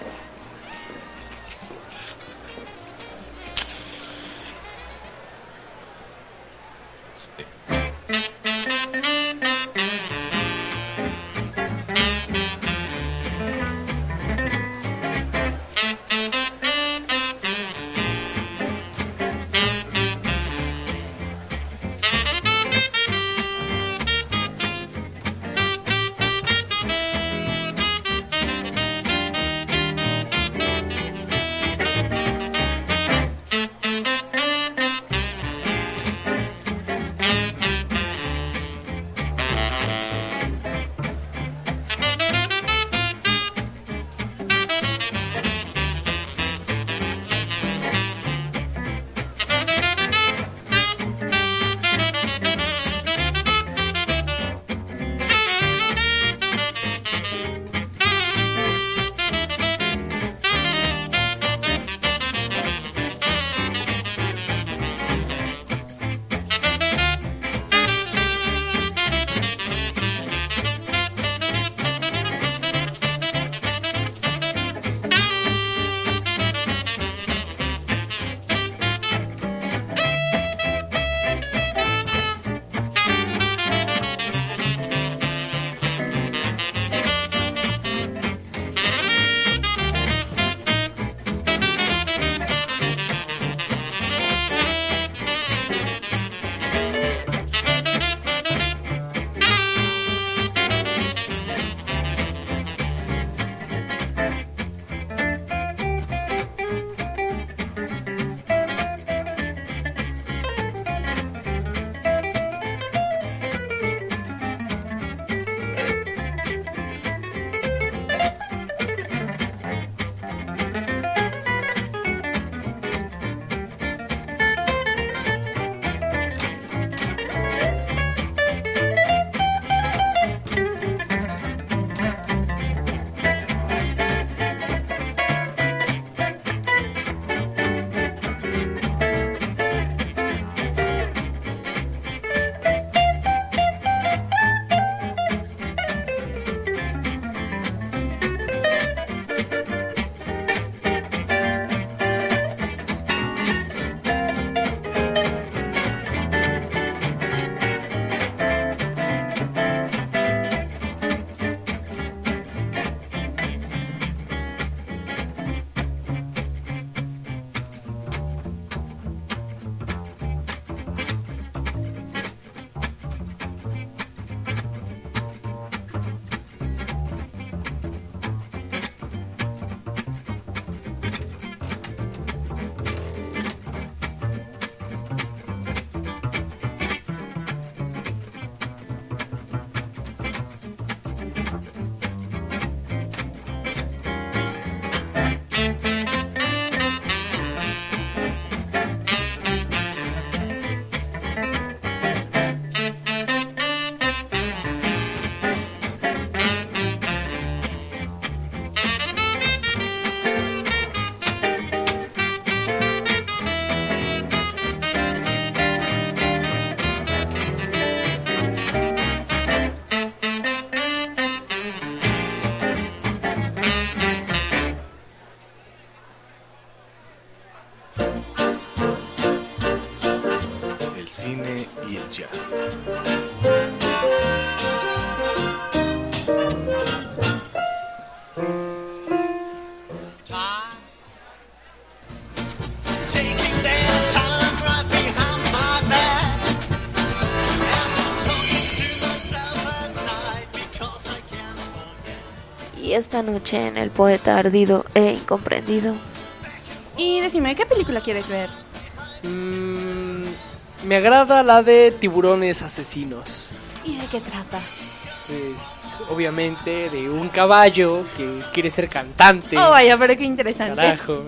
El cine y el jazz. Y esta noche en El Poeta Ardido e Incomprendido. Y decime, ¿qué película quieres ver? Mm, me agrada la de Tiburones Asesinos. ¿Y de qué trata? Pues, obviamente, de un caballo que quiere ser cantante. Oh, vaya, pero qué interesante. Carajo.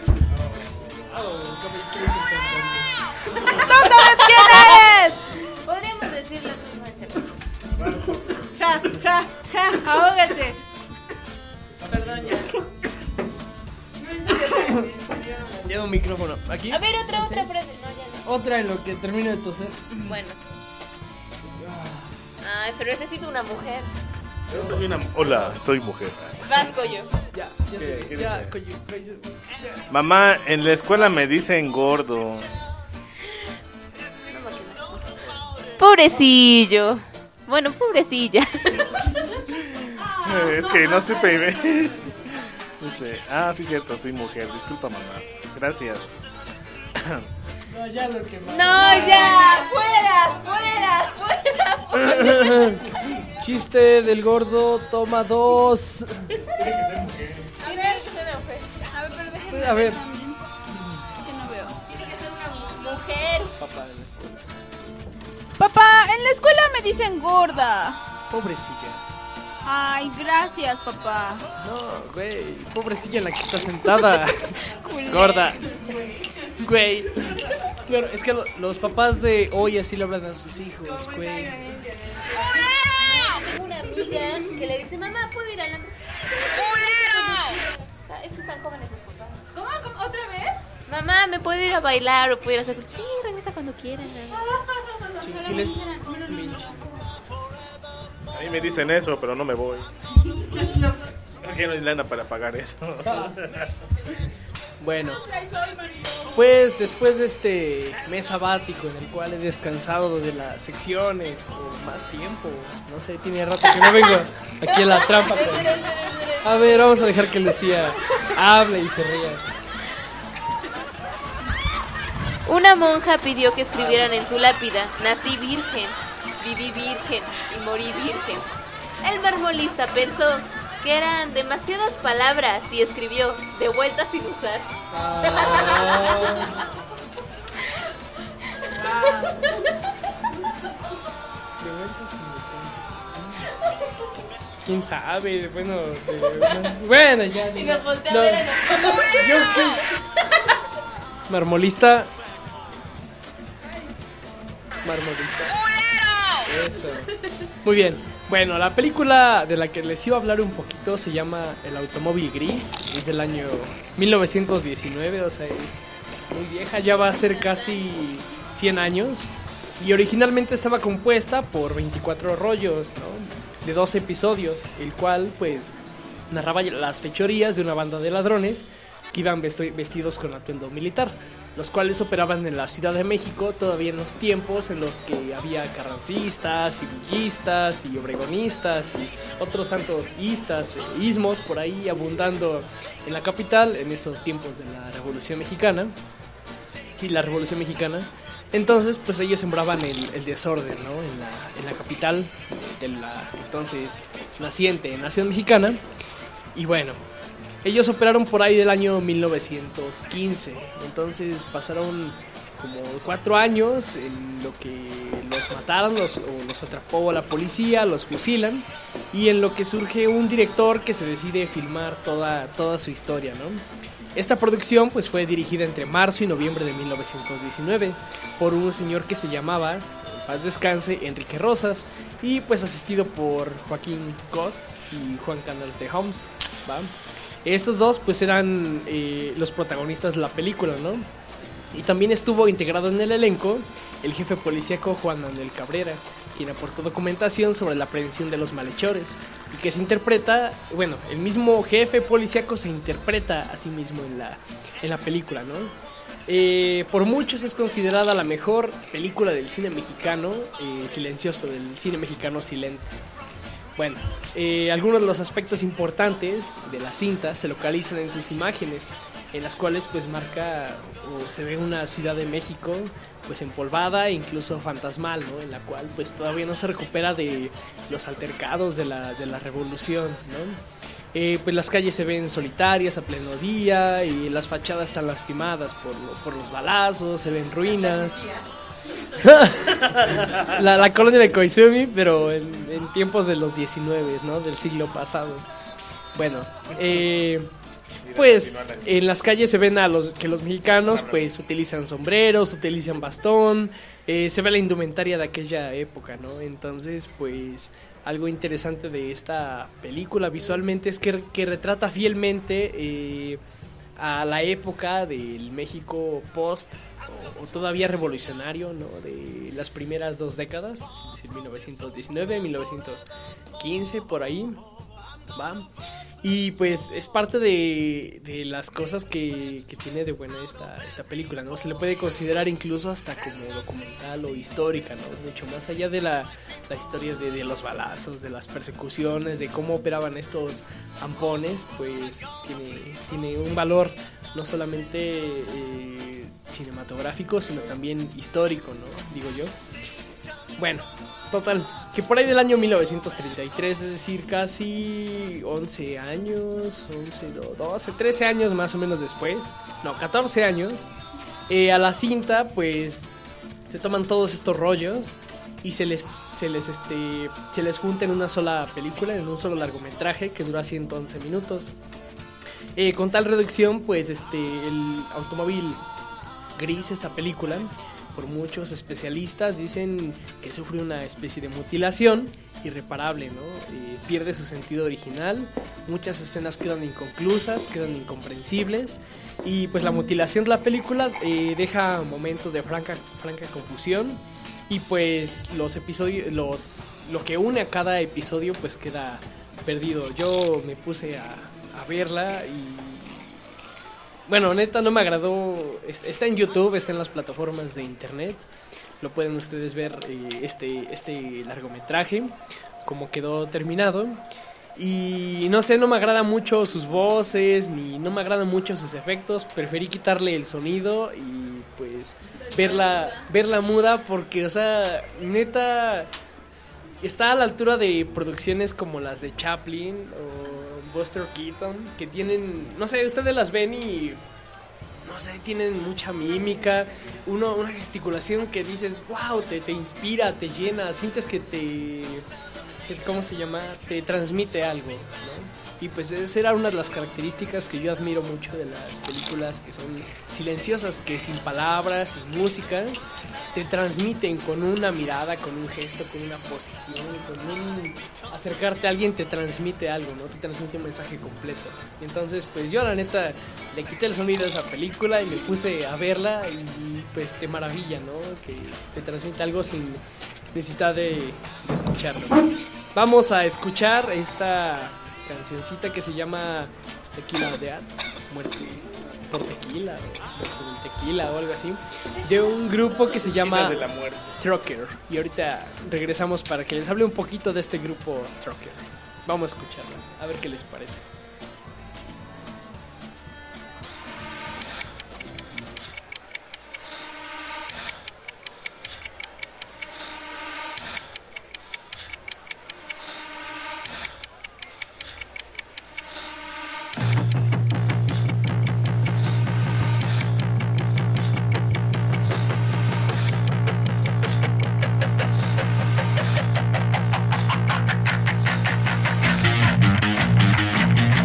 ¡No sabes quién eres! Podríamos decirlo tú, Ja, ja, ja, ahógate. Perdón, ya. Lleva un micrófono. ¿Aquí? A ver, otra, otra frase. No, ya no. Otra en lo que termino de toser. Bueno. Ay, pero necesito una mujer. Yo soy una... Hola, soy mujer. Vas, Coyo. Ya, ya ¿Qué- sé. qué Ya, dice? coño, coño. Mamá, en la escuela me dicen gordo. Pobrecillo. Bueno, pobrecilla. Es que no supe. Dice, ah, sí, cierto, soy mujer. Disculpa, mamá. Gracias. No, ya lo que más. No, ya. Fuera, fuera, fuera, fuera. Chiste del gordo, toma dos. Tiene que ser mujer. Tiene que ser una mujer. A ver, pero déjenme A ver. ver también. Que no veo. Tiene que ser una mujer. Papá de la escuela. Papá, en la escuela me dicen gorda. Pobrecilla. Ay, gracias, papá. No, güey. Pobrecilla en la que está sentada. Culé. Gorda. Güey. Claro, es que lo- los papás de hoy así le hablan a sus hijos, güey. Tengo una amiga que le dice, mamá, ¿puedo ir a la mesa? Es que están jóvenes los papás. ¿Cómo? ¿Cómo? ¿Otra vez? Mamá, ¿me puedo ir a bailar o puedo ir a hacer? Sí, regresa cuando quieran. Chiquiles. A mí me dicen eso, pero no me voy. Porque no hay lana para pagar eso. Bueno, pues después de este mes sabático en el cual he descansado de las secciones por más tiempo, no sé, tiene rato que no vengo aquí a la trampa. Pero... A ver, vamos a dejar que Lucía hable y se ría. Una monja pidió que escribieran en su lápida, nací virgen, viví virgen y morí virgen. El marmolista pensó que eran demasiadas palabras y escribió, de vuelta sin usar. ¿Quién sabe? Bueno, de- bueno, ya. Y nos voltea no. a ver a nosotros. Yo qué. Marmolista. Marmolista. Eso. Muy bien. Bueno, la película de la que les iba a hablar un poquito se llama El automóvil gris. Es del año mil novecientos diecinueve, o sea, es muy vieja, ya va a ser casi cien años. Y originalmente estaba compuesta por veinticuatro rollos, ¿no? De doce episodios, el cual pues narraba las fechorías de una banda de ladrones que iban vestu- vestidos con atuendo militar, los cuales operaban en la Ciudad de México todavía en los tiempos en los que había carrancistas y villistas y obregonistas y otros tantos istas e ismos por ahí abundando en la capital en esos tiempos de la Revolución Mexicana. Sí, la Revolución Mexicana. Entonces, pues ellos sembraban el, el desorden, ¿no? En la, en la capital de la entonces naciente Nación Mexicana. Y bueno, ellos operaron por ahí del año mil novecientos quince. Entonces pasaron como cuatro años en lo que los mataron, los, o los atrapó la policía, los fusilan. Y en lo que surge un director que se decide filmar toda, toda su historia, ¿no? Esta producción pues fue dirigida entre marzo y noviembre de mil novecientos diecinueve por un señor que se llamaba, en paz descanse, Enrique Rosas, y pues asistido por Joaquín Cos y Juan Canals de Homs, ¿va? Estos dos pues eran eh, los protagonistas de la película, ¿no? Y también estuvo integrado en el elenco el jefe policíaco Juan Manuel Cabrera, quien aportó documentación sobre la prevención de los malhechores y que se interpreta, bueno, el mismo jefe policíaco se interpreta a sí mismo en la, en la película, ¿no? Eh, por muchos es considerada la mejor película del cine mexicano, eh, silencioso, del cine mexicano silente. Bueno, eh, algunos de los aspectos importantes de la cinta se localizan en sus imágenes, en las cuales pues marca o se ve una Ciudad de México pues empolvada e incluso fantasmal, ¿no? En la cual pues todavía no se recupera de los altercados de la, de la revolución, ¿no? Eh, pues las calles se ven solitarias a pleno día y las fachadas están lastimadas por, lo, por los balazos, se ven ruinas. la, la colonia de Koizumi, pero en, en tiempos de los diecinueve, ¿no? Del siglo pasado. Bueno, eh, pues en las calles se ven a los que los mexicanos pues utilizan sombreros, utilizan bastón, eh, se ve la indumentaria de aquella época, ¿no? Entonces pues algo interesante de esta película visualmente es que, que retrata fielmente eh, a la época del México post o, o todavía revolucionario, ¿no? De las primeras dos décadas, es decir, mil novecientos diecinueve, mil novecientos quince, por ahí, ¿va? Y pues es parte de, de las cosas que, que tiene de buena esta, esta película, ¿no? Se le puede considerar incluso hasta como documental o histórica, ¿no? Mucho más allá de la, la historia de, de los balazos, de las persecuciones, de cómo operaban estos ampones, pues tiene, tiene un valor no solamente eh, cinematográfico, sino también histórico, ¿no? Digo yo. Bueno, total, que por ahí del año mil novecientos treinta y tres, es decir, casi once años, once, doce, trece años más o menos después, no, catorce años, eh, a la cinta pues se toman todos estos rollos y se les, se les, este, se les junta en una sola película, en un solo largometraje que dura ciento once minutos. Eh, con tal reducción, pues este, el automóvil gris, esta película, por muchos especialistas dicen que sufre una especie de mutilación irreparable, ¿no? Eh, pierde su sentido original, muchas escenas quedan inconclusas, quedan incomprensibles y pues la mutilación de la película eh, deja momentos de franca, franca confusión y pues los episodios, los, lo que une a cada episodio pues queda perdido. Yo me puse a, a verla y bueno, neta no me agradó. Está en YouTube, está en las plataformas de internet. Lo pueden ustedes ver eh, este, este largometraje, cómo quedó terminado. Y no sé, no me agrada mucho sus voces, ni no me agradan mucho sus efectos. Preferí quitarle el sonido y pues verla, verla muda porque, o sea, neta está a la altura de producciones como las de Chaplin o Buster Keaton, que tienen, no sé, ustedes las ven y no sé, tienen mucha mímica, uno, una gesticulación que dices, wow, te, te inspira, te llena, sientes que te, que, ¿cómo se llama? Te transmite algo, ¿no? Y pues esa era una de las características que yo admiro mucho de las películas que son silenciosas, que sin palabras, sin música, te transmiten con una mirada, con un gesto, con una posición, con un acercarte a alguien te transmite algo, ¿no? Te transmite un mensaje completo. Y entonces, pues yo la neta le quité el sonido a esa película y me puse a verla y pues te maravilla, ¿no? Que te transmite algo sin necesidad de, de escucharlo. Vamos a escuchar esta cancioncita que se llama Tequila Dead, muerte por tequila, o por tequila o algo así, de un grupo que se llama de la muerte. Trucker. Y ahorita regresamos para que les hable un poquito de este grupo Trucker. Vamos a escucharla, a ver qué les parece. Thank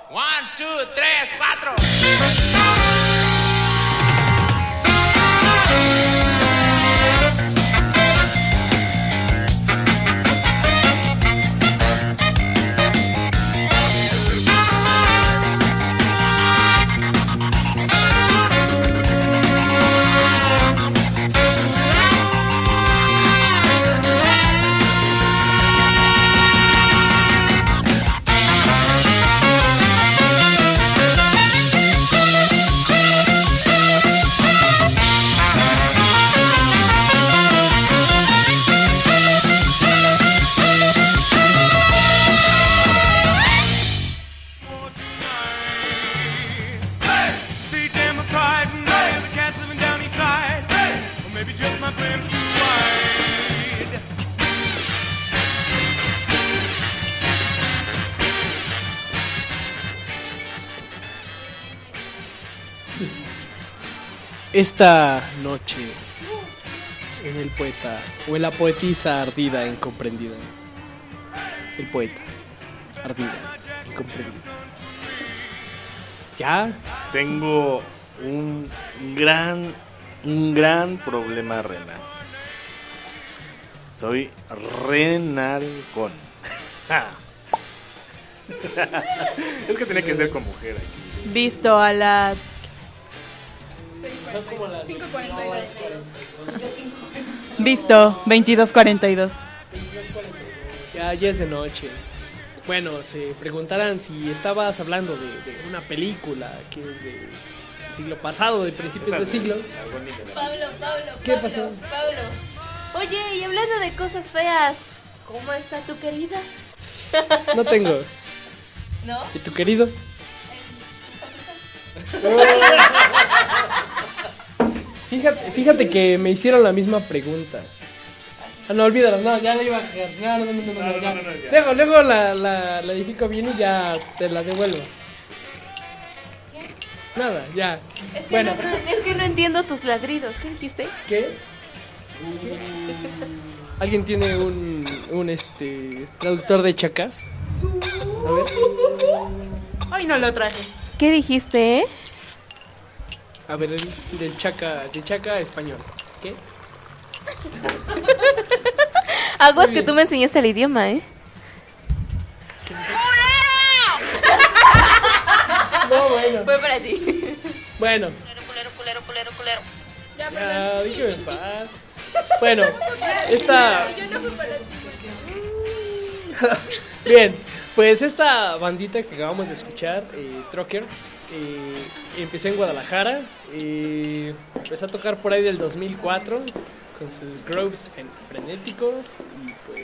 One, two, tres, cuatro. Esta noche en el poeta o en la poetisa ardida e incomprendida. El poeta ardida, incomprendida. Ya tengo un gran, un gran problema renal. Soy renalgón. Es que tenía que ser con mujer aquí. Visto a las cinco cuarenta y dos. Visto, veintidós cuarenta y dos. Ya, ya es de noche. Bueno, se preguntarán si estabas hablando de, de una película que es de siglo pasado, de principios del siglo. Pablo, Pablo, ¿Qué Pablo, pasó? Pablo. Oye, y hablando de cosas feas, ¿cómo está tu querida? No tengo. ¿No? ¿Y tu querido? Fíjate, fíjate que me hicieron la misma pregunta. Ah, no, olvídalo, no, ya la iba a cagar. No, no, no, no, no, no, ya. no, no, ya. Luego, luego la, la, la edifico bien y ya te la devuelvo. ¿Qué? Nada, ya. Es que, Bueno, no, no, es que no entiendo tus ladridos. ¿Qué dijiste? ¿qué? ¿Alguien tiene un, un este traductor de chacas? A ver. Ay, no lo traje. ¿Qué dijiste, eh? A ver, del, del chaca, de chaca a español. ¿Qué? Aguas Muy que bien. tú me enseñaste el idioma, ¿eh? No, bueno. Fue para ti. Bueno, Culero, culero, culero, culero. Ya, ya, déjame en paz. Bueno, esta... Yo no fui para ti. Bien, pues esta bandita que acabamos de escuchar, eh, Trucker, eh, empezó en Guadalajara, eh, empezó a tocar por ahí del dos mil cuatro con sus grooves fen- frenéticos y pues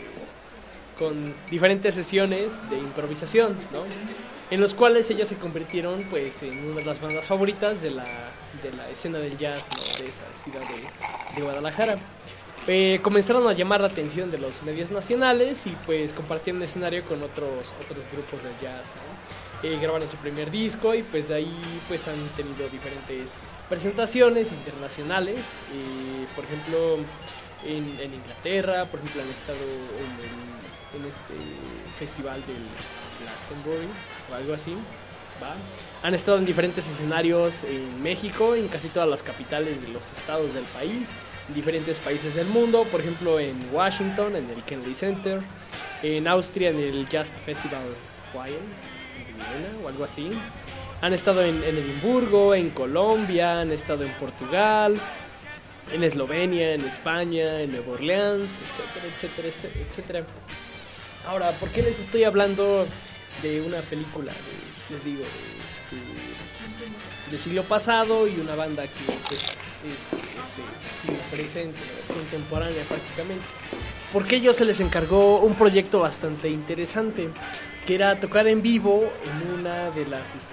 con diferentes sesiones de improvisación, ¿no? En los cuales ellos se convirtieron pues en una de las bandas favoritas de la, de la escena del jazz, ¿no? De esa ciudad de, de Guadalajara. Eh, comenzaron a llamar la atención de los medios nacionales y pues compartieron escenario con otros otros grupos del jazz, ¿no? Eh, grabaron su primer disco y pues de ahí pues han tenido diferentes presentaciones internacionales, eh, por ejemplo en, en Inglaterra, por ejemplo han estado en, el, en este festival del Glastonbury o algo así, ¿va? Han estado en diferentes escenarios en México, en casi todas las capitales de los estados del país, en diferentes países del mundo, por ejemplo en Washington, en el Kennedy Center, en Austria, en el Jazz Festival Wien, en Viena o algo así. Han estado en, en Edimburgo, en Colombia, han estado en Portugal, en Eslovenia, en España, en Nueva Orleans, etcétera, etcétera, etcétera. Ahora, ¿por qué les estoy hablando de una película, de, les digo, de este, del siglo pasado y una banda que pues, es este, siglo presente, es contemporánea prácticamente? Porque a ellos se les encargó un proyecto bastante interesante, que era tocar en vivo en una de las este,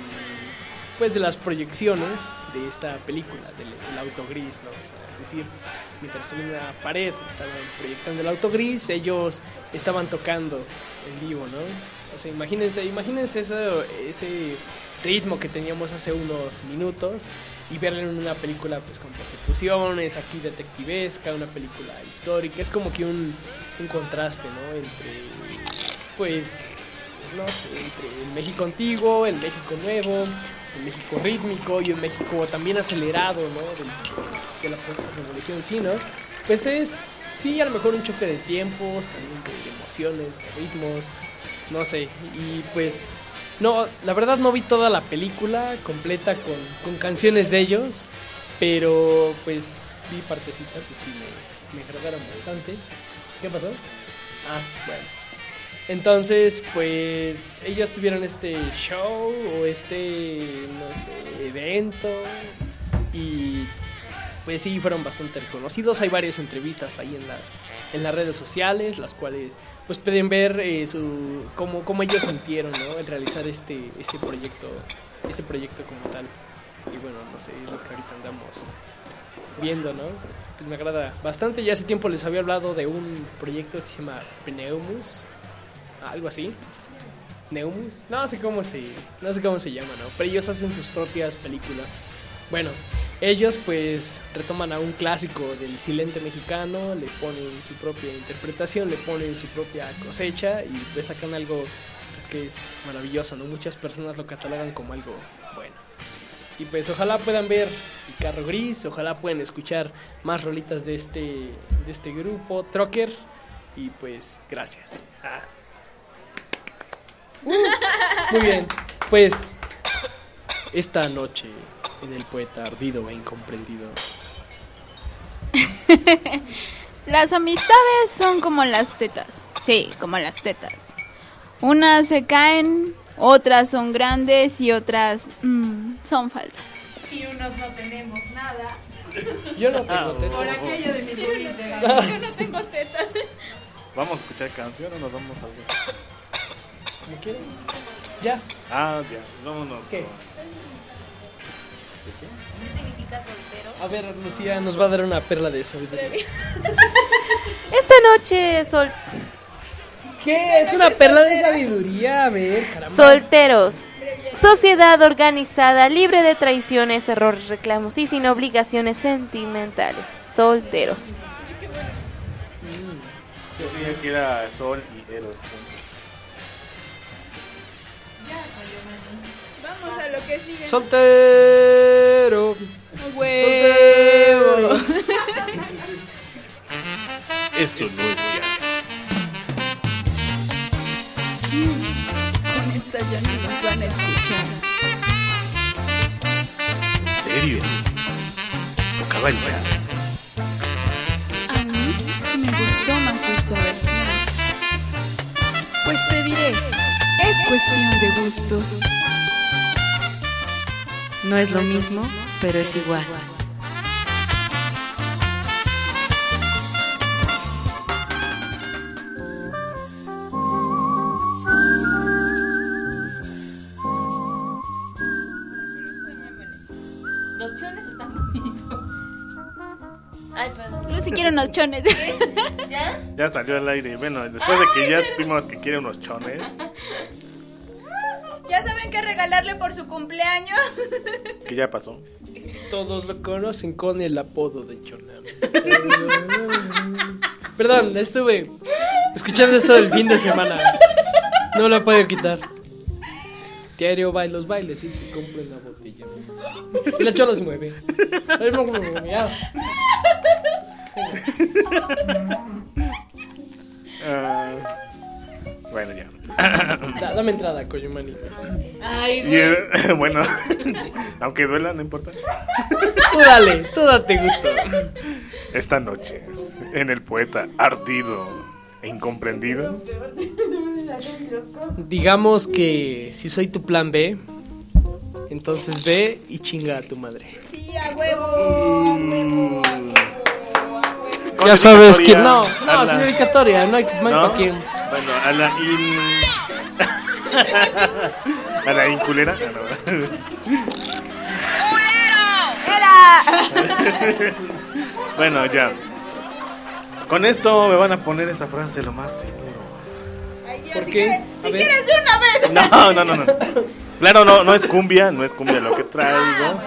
pues de las proyecciones de esta película, del, del auto gris, ¿no? O sea, es decir, mientras en una pared estaban proyectando el auto gris, ellos estaban tocando en vivo, ¿no? O sea, imagínense, imagínense eso, ese ritmo que teníamos hace unos minutos y verlo en una película pues con persecuciones, aquí detectivesca, una película histórica. Es como que un, un contraste, ¿no? Entre pues no sé, entre el México antiguo, el México nuevo, el México rítmico y el México también acelerado, ¿no? De, de la revolución en sí, ¿no? Pues es, sí, a lo mejor un choque de tiempos, también de emociones, de ritmos, no sé, y pues, no, la verdad no vi toda la película completa con, con canciones de ellos, pero pues vi partecitas y sí me, me agradaron bastante. ¿Qué pasó? Ah, bueno. Entonces, pues, ellos tuvieron este show o este, no sé, evento y pues sí, fueron bastante reconocidos. Hay varias entrevistas ahí en las en las redes sociales, las cuales pues pueden ver eh, su cómo, cómo ellos sintieron, ¿no? El realizar este, este proyecto, este proyecto como tal. Y bueno, no sé, es lo que ahorita andamos viendo, ¿no? Pues me agrada bastante. Ya hace tiempo les había hablado de un proyecto que se llama Pneumus, algo así. Neumus, no sé cómo se, no sé cómo se llama, ¿no? Pero ellos hacen sus propias películas. Bueno, ellos pues retoman a un clásico del silente mexicano, le ponen su propia interpretación, le ponen su propia cosecha y pues sacan algo pues, que es maravilloso, ¿no? Muchas personas lo catalogan como algo bueno. Y pues ojalá puedan ver El Carro Gris, ojalá puedan escuchar más rolitas de este, de este grupo, Trocker, y pues gracias. Ah. Uh, muy bien, pues esta noche en El Poeta Ardido e Incomprendido. Las amistades son como las tetas. Sí, como las tetas. Unas se caen, otras son grandes y otras mmm, son falsas. Y unos no tenemos nada. Yo no tengo tetas. Por aquello de mi Yo burrito. no, yo no tengo tetas. ¿Vamos a escuchar canción o nos vamos a ver? ¿Cómo quieren? Ya. Ah, ya. Vámonos. ¿Qué? Con... ¿Qué significa soltero? A ver, Lucía nos va a dar una perla de sabiduría. Esta noche sol... ¿Qué? Es una perla de sabiduría, a ver, caramba. Solteros. Sociedad organizada, libre de traiciones, errores, reclamos y sin obligaciones sentimentales. Solteros. Yo creía que era Sol y Eros. Vamos a lo que sigue. Soltero. Huevo. Eso no es jazz. Con esta ya no nos van a escuchar. ¿En serio? Tocaba el jazz. A mí me gustó más esta versión. Pues te diré, es cuestión de gustos. No es lo mismo, pero es igual. Los chones están bonitos. Ay, perdón. Lucy quiere unos chones. ¿Ya? Ya salió al aire. Bueno, después de que ya supimos que quiere unos chones. ¿Ya saben qué regalarle por su cumpleaños? Que ya pasó. Todos lo conocen con el apodo de Chonam. Perdón, estuve escuchando eso el fin de semana. No lo puedo quitar. Diario baila los bailes y se compra una botella. Y la chola se mueve. Ya. Uh, bueno, ya. Da, dame entrada, coño manito. Ay, Y, güey. eh, bueno, aunque duela, no importa. Tú dale, tú date gusto. Esta noche, en El Poeta Ardido e Incomprendido. Digamos que si soy tu plan B, entonces ve y chinga a tu madre. Sí, a huevo, a huevo. Ya sabes Dedicatoria quién. No, a no, la- sin dedicatoria, no hay, no hay ¿No? pa' quién. Bueno, a la in... a la inculera. Ah, no. ¡Era! Bueno, ya. Con esto me van a poner esa frase lo más seguro. Ay, ya, ¿Por si qué? quieres, A si ver. quieres de una vez. No, no, no, no. Claro, no, no es cumbia, no es cumbia lo que traigo.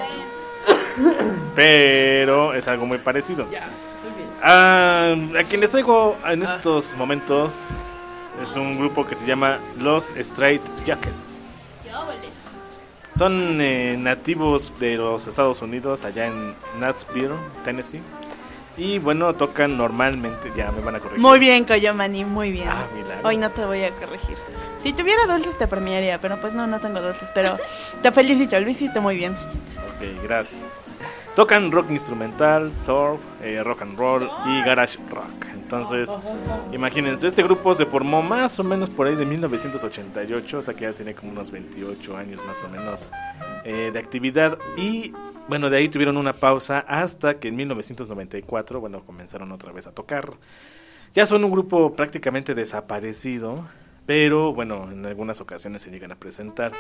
Pero es algo muy parecido. Ya, muy bien. Ah, a quien les traigo en estos momentos Es un grupo que se llama Los Straight Jackets. Son eh, nativos de los Estados Unidos, allá en Nashville, Tennessee. Y bueno, tocan normalmente, ya me van a corregir. Muy bien, Coyomani, muy bien. Ah, milagro. Hoy no te voy a corregir. Si tuviera dulces te premiaría, pero pues no, no tengo dulces. Pero te felicito, lo hiciste muy bien. Ok, gracias. Tocan rock instrumental, surf, eh, rock and roll y garage rock. Entonces, imagínense, este grupo se formó más o menos por ahí de mil novecientos ochenta y ocho, o sea que ya tiene como unos veintiocho años más o menos eh, de actividad. Y bueno, de ahí tuvieron una pausa hasta que en mil novecientos noventa y cuatro, bueno, comenzaron otra vez a tocar. Ya son un grupo prácticamente desaparecido, pero bueno, en algunas ocasiones se llegan a presentar.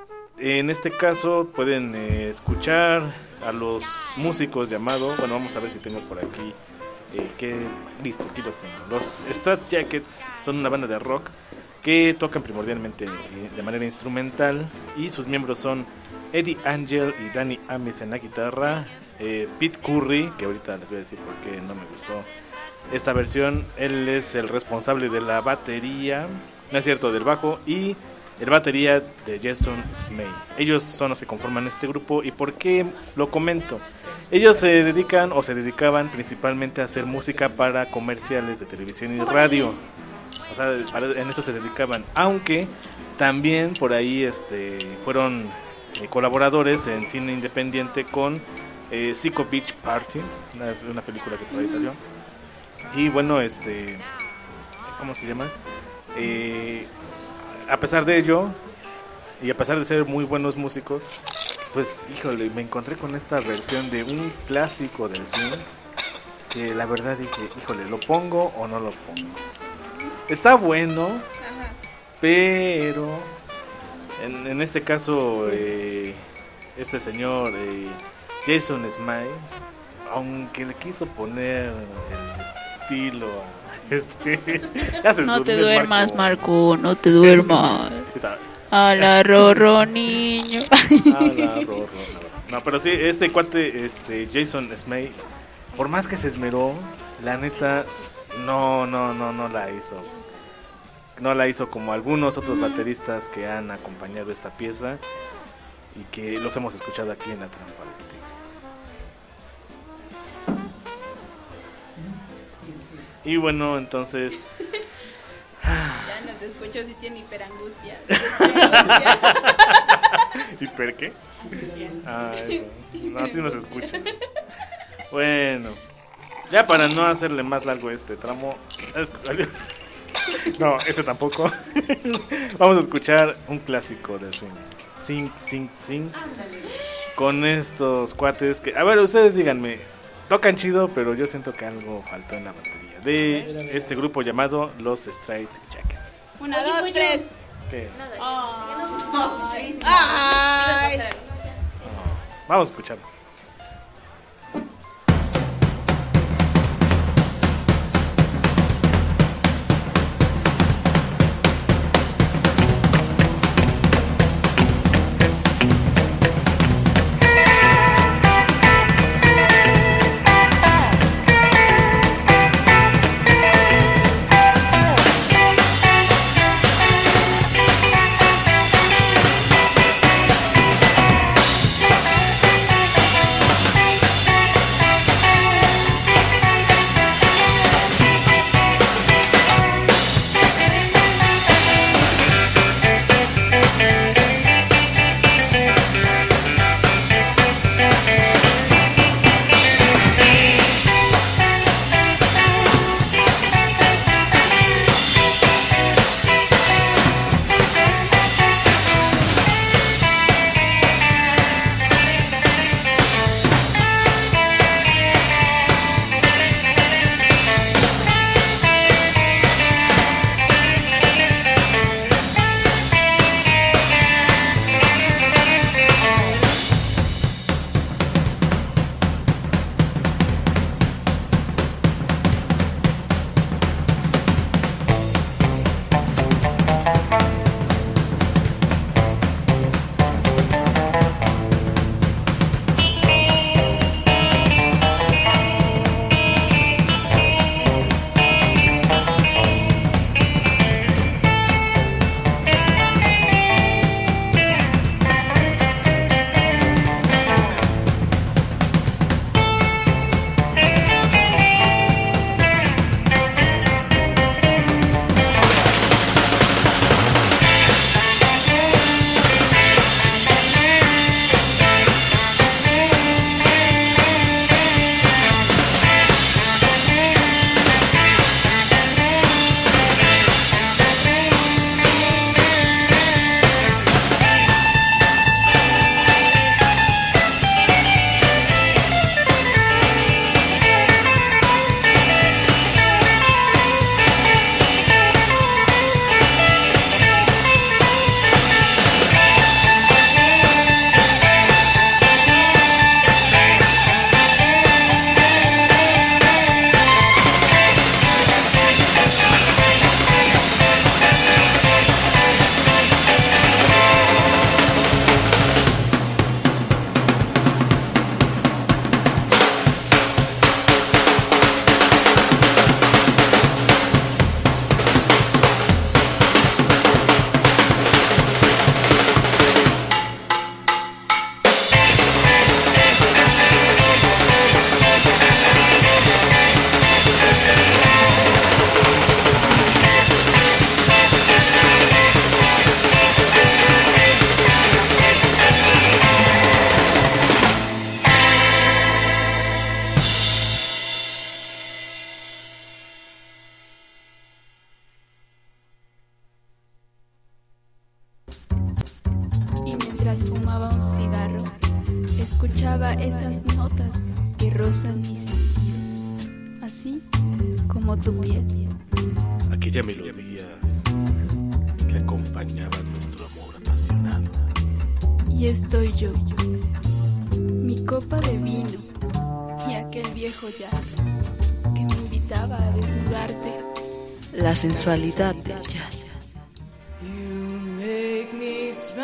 En este caso pueden eh, escuchar a los músicos llamados, bueno, vamos a ver si tengo por aquí, eh, que listo, aquí los tengo. Los Straight Jackets son una banda de rock que tocan primordialmente eh, de manera instrumental, y sus miembros son Eddie Angel y Danny Amis en la guitarra, eh, Pete Curry, que ahorita les voy a decir por qué no me gustó esta versión, él es el responsable de la batería, no es cierto, del bajo, y el batería de Jason Smay. Ellos son los que conforman este grupo. ¿Y por qué lo comento? Ellos se dedican o se dedicaban principalmente a hacer música para comerciales de televisión y radio. O sea, para, en eso se dedicaban. Aunque también por ahí este, fueron eh, colaboradores en cine independiente con eh, Psycho Beach Party, una, una película que por ahí salió. Y bueno, este, ¿cómo se llama? Eh... A pesar de ello, y a pesar de ser muy buenos músicos, pues, híjole, me encontré con esta versión de un clásico del swing, que la verdad dije, híjole, ¿lo pongo o no lo pongo? Está bueno, ajá, pero en, en este caso, eh, este señor eh, Jason Smay, aunque le quiso poner el estilo a Este, no te duermas, Marco. Marco, no te duermas. A la Rorro, niño. A la Rorro. No, pero sí, este cuate, este Jason Smay, por más que se esmeró, la neta, no, no, no, no la hizo. No la hizo como algunos otros bateristas que han acompañado esta pieza y que los hemos escuchado aquí en La Trampa del Tigre. Y bueno, entonces... Ya no te escucho si tiene hiperangustia. ¿Hiper qué? Ah, eso. No, así nos escucha. Bueno, ya para no hacerle más largo este tramo... No, este tampoco. Vamos a escuchar un clásico de swing. Sing, sing, sing. Con estos cuates que... A ver, ustedes díganme. Tocan chido, pero yo siento que algo faltó en la batería de este grupo llamado Los Straight Jackets. Una, dos, tres. ¿Qué? Oh. Ay. Vamos a escucharlo. Thank fumaba un cigarro, escuchaba esas notas que rozan mi sentido, así como tu piel. Aquella melodía que acompañaba nuestro amor apasionado. Y estoy yo, mi copa de vino y aquel viejo jazz que me invitaba a desnudarte. La sensualidad del jazz. Make me smile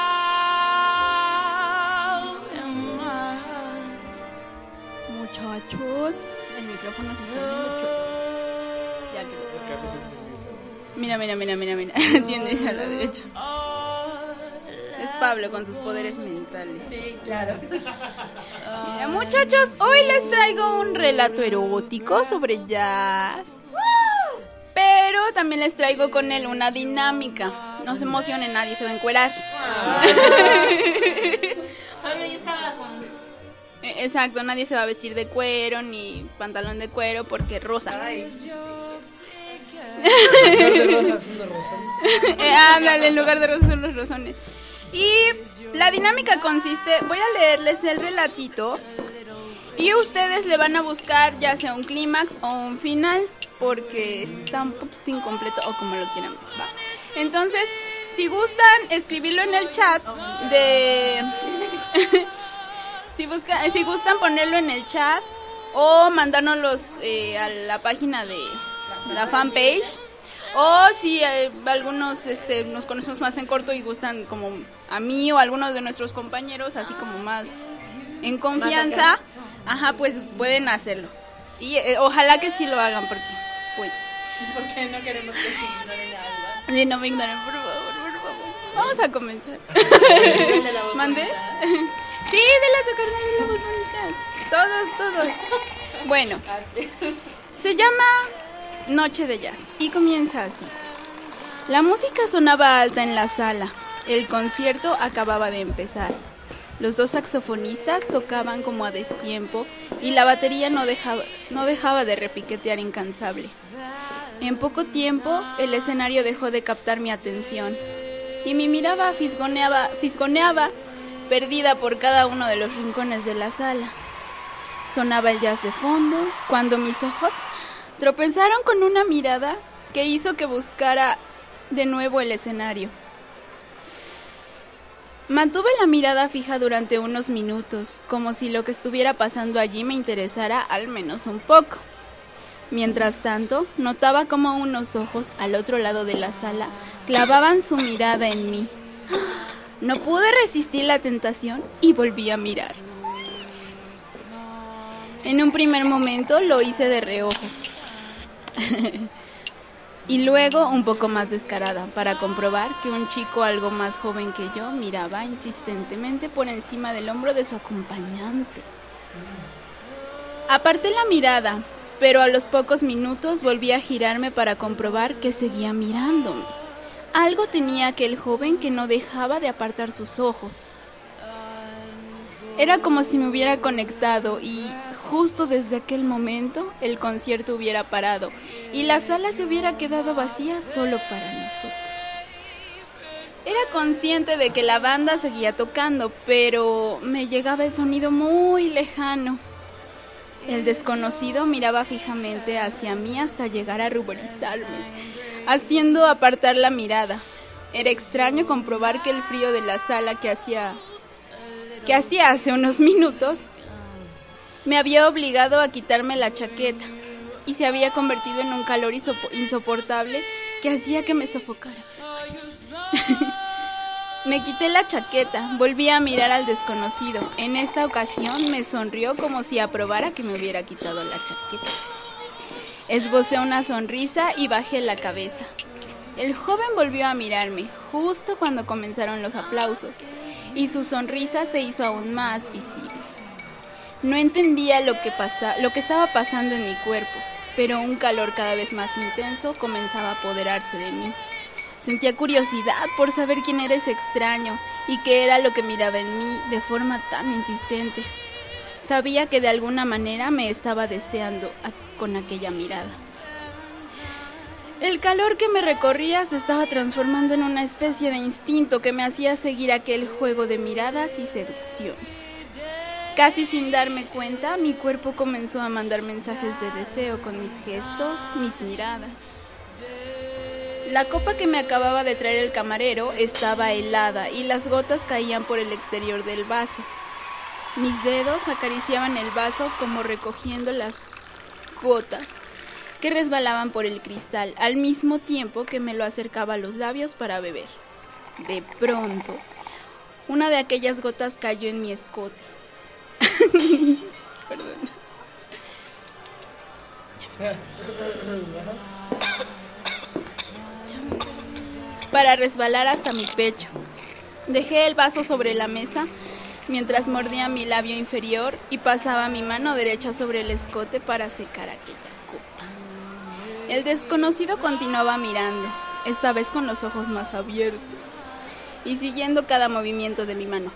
and smile. Muchachos, el micrófono se está viendo chueco. Ya quedó. Es que a veces Mira, mira, mira, mira, mira. Tiendes a la derecha. Es Pablo con sus poderes mentales. Sí, claro. Mira, muchachos, hoy les traigo un relato erótico sobre jazz. Pero también les traigo con él una dinámica. No se emocionen, nadie se va a encuerar. Pablo ya estaba con... Eh, Exacto, nadie se va a vestir de cuero ni pantalón de cuero porque rosa. En lugar de rosas son los rosas. Eh, ándale, en lugar de rosas son los rosones. Y la dinámica consiste, voy a leerles el relatito y ustedes le van a buscar ya sea un clímax o un final, porque está un poquito incompleto o como lo quieran, ¿va? Entonces, si gustan escribirlo en el chat de... si, busca, si gustan ponerlo en el chat o mandárnoslos eh, a la página de la fanpage, o si eh, algunos este, nos conocemos más en corto y gustan como a mí o a algunos de nuestros compañeros, así como más en confianza, ajá, pues pueden hacerlo. Y eh, ojalá que sí lo hagan, porque uy. Porque no queremos que se ignoren algo. Sí, no me ignoren, por favor, por favor. Vamos a comenzar. Dale la voz ¿Mandé? bonita. Sí, dale a tu carnal la voz bonita. Todos, todos. Bueno, se llama Noche de Jazz y comienza así. La música sonaba alta en la sala. El concierto acababa de empezar. Los dos saxofonistas tocaban como a destiempo y la batería no dejaba, no dejaba de repiquetear incansable. En poco tiempo, el escenario dejó de captar mi atención y mi mirada fisgoneaba, fisgoneaba perdida por cada uno de los rincones de la sala. Sonaba el jazz de fondo cuando mis ojos tropezaron con una mirada que hizo que buscara de nuevo el escenario. Mantuve la mirada fija durante unos minutos, como si lo que estuviera pasando allí me interesara al menos un poco. Mientras tanto, notaba como unos ojos al otro lado de la sala clavaban su mirada en mí. No pude resistir la tentación y volví a mirar. En un primer momento lo hice de reojo. Y luego un poco más descarada para comprobar que un chico algo más joven que yo miraba insistentemente por encima del hombro de su acompañante. Aparté la mirada, pero a los pocos minutos volví a girarme para comprobar que seguía mirándome. Algo tenía aquel joven que no dejaba de apartar sus ojos. Era como si me hubiera conectado y justo desde aquel momento el concierto hubiera parado y la sala se hubiera quedado vacía solo para nosotros. Era consciente de que la banda seguía tocando, pero me llegaba el sonido muy lejano. El desconocido miraba fijamente hacia mí hasta llegar a ruborizarme, haciendo apartar la mirada. Era extraño comprobar que el frío de la sala que hacía... que hacía hace unos minutos, me había obligado a quitarme la chaqueta y se había convertido en un calor insoportable que hacía que me sofocara. Me quité la chaqueta, volví a mirar al desconocido. En esta ocasión me sonrió como si aprobara que me hubiera quitado la chaqueta. Esbocé una sonrisa y bajé la cabeza. El joven volvió a mirarme justo cuando comenzaron los aplausos y su sonrisa se hizo aún más visible. No entendía lo que pasa, lo que estaba pasando en mi cuerpo, pero un calor cada vez más intenso comenzaba a apoderarse de mí. Sentía curiosidad por saber quién era ese extraño y qué era lo que miraba en mí de forma tan insistente. Sabía que de alguna manera me estaba deseando a- con aquella mirada. El calor que me recorría se estaba transformando en una especie de instinto que me hacía seguir aquel juego de miradas y seducción. Casi sin darme cuenta, mi cuerpo comenzó a mandar mensajes de deseo con mis gestos, mis miradas. La copa que me acababa de traer el camarero estaba helada y las gotas caían por el exterior del vaso. Mis dedos acariciaban el vaso como recogiendo las gotas que resbalaban por el cristal, al mismo tiempo que me lo acercaba a los labios para beber. De pronto, una de aquellas gotas cayó en mi escote. Perdón. Para resbalar hasta mi pecho. Dejé el vaso sobre la mesa mientras mordía mi labio inferior y pasaba mi mano derecha sobre el escote para secar aquella gota. El desconocido continuaba mirando, esta vez con los ojos más abiertos y siguiendo cada movimiento de mi mano.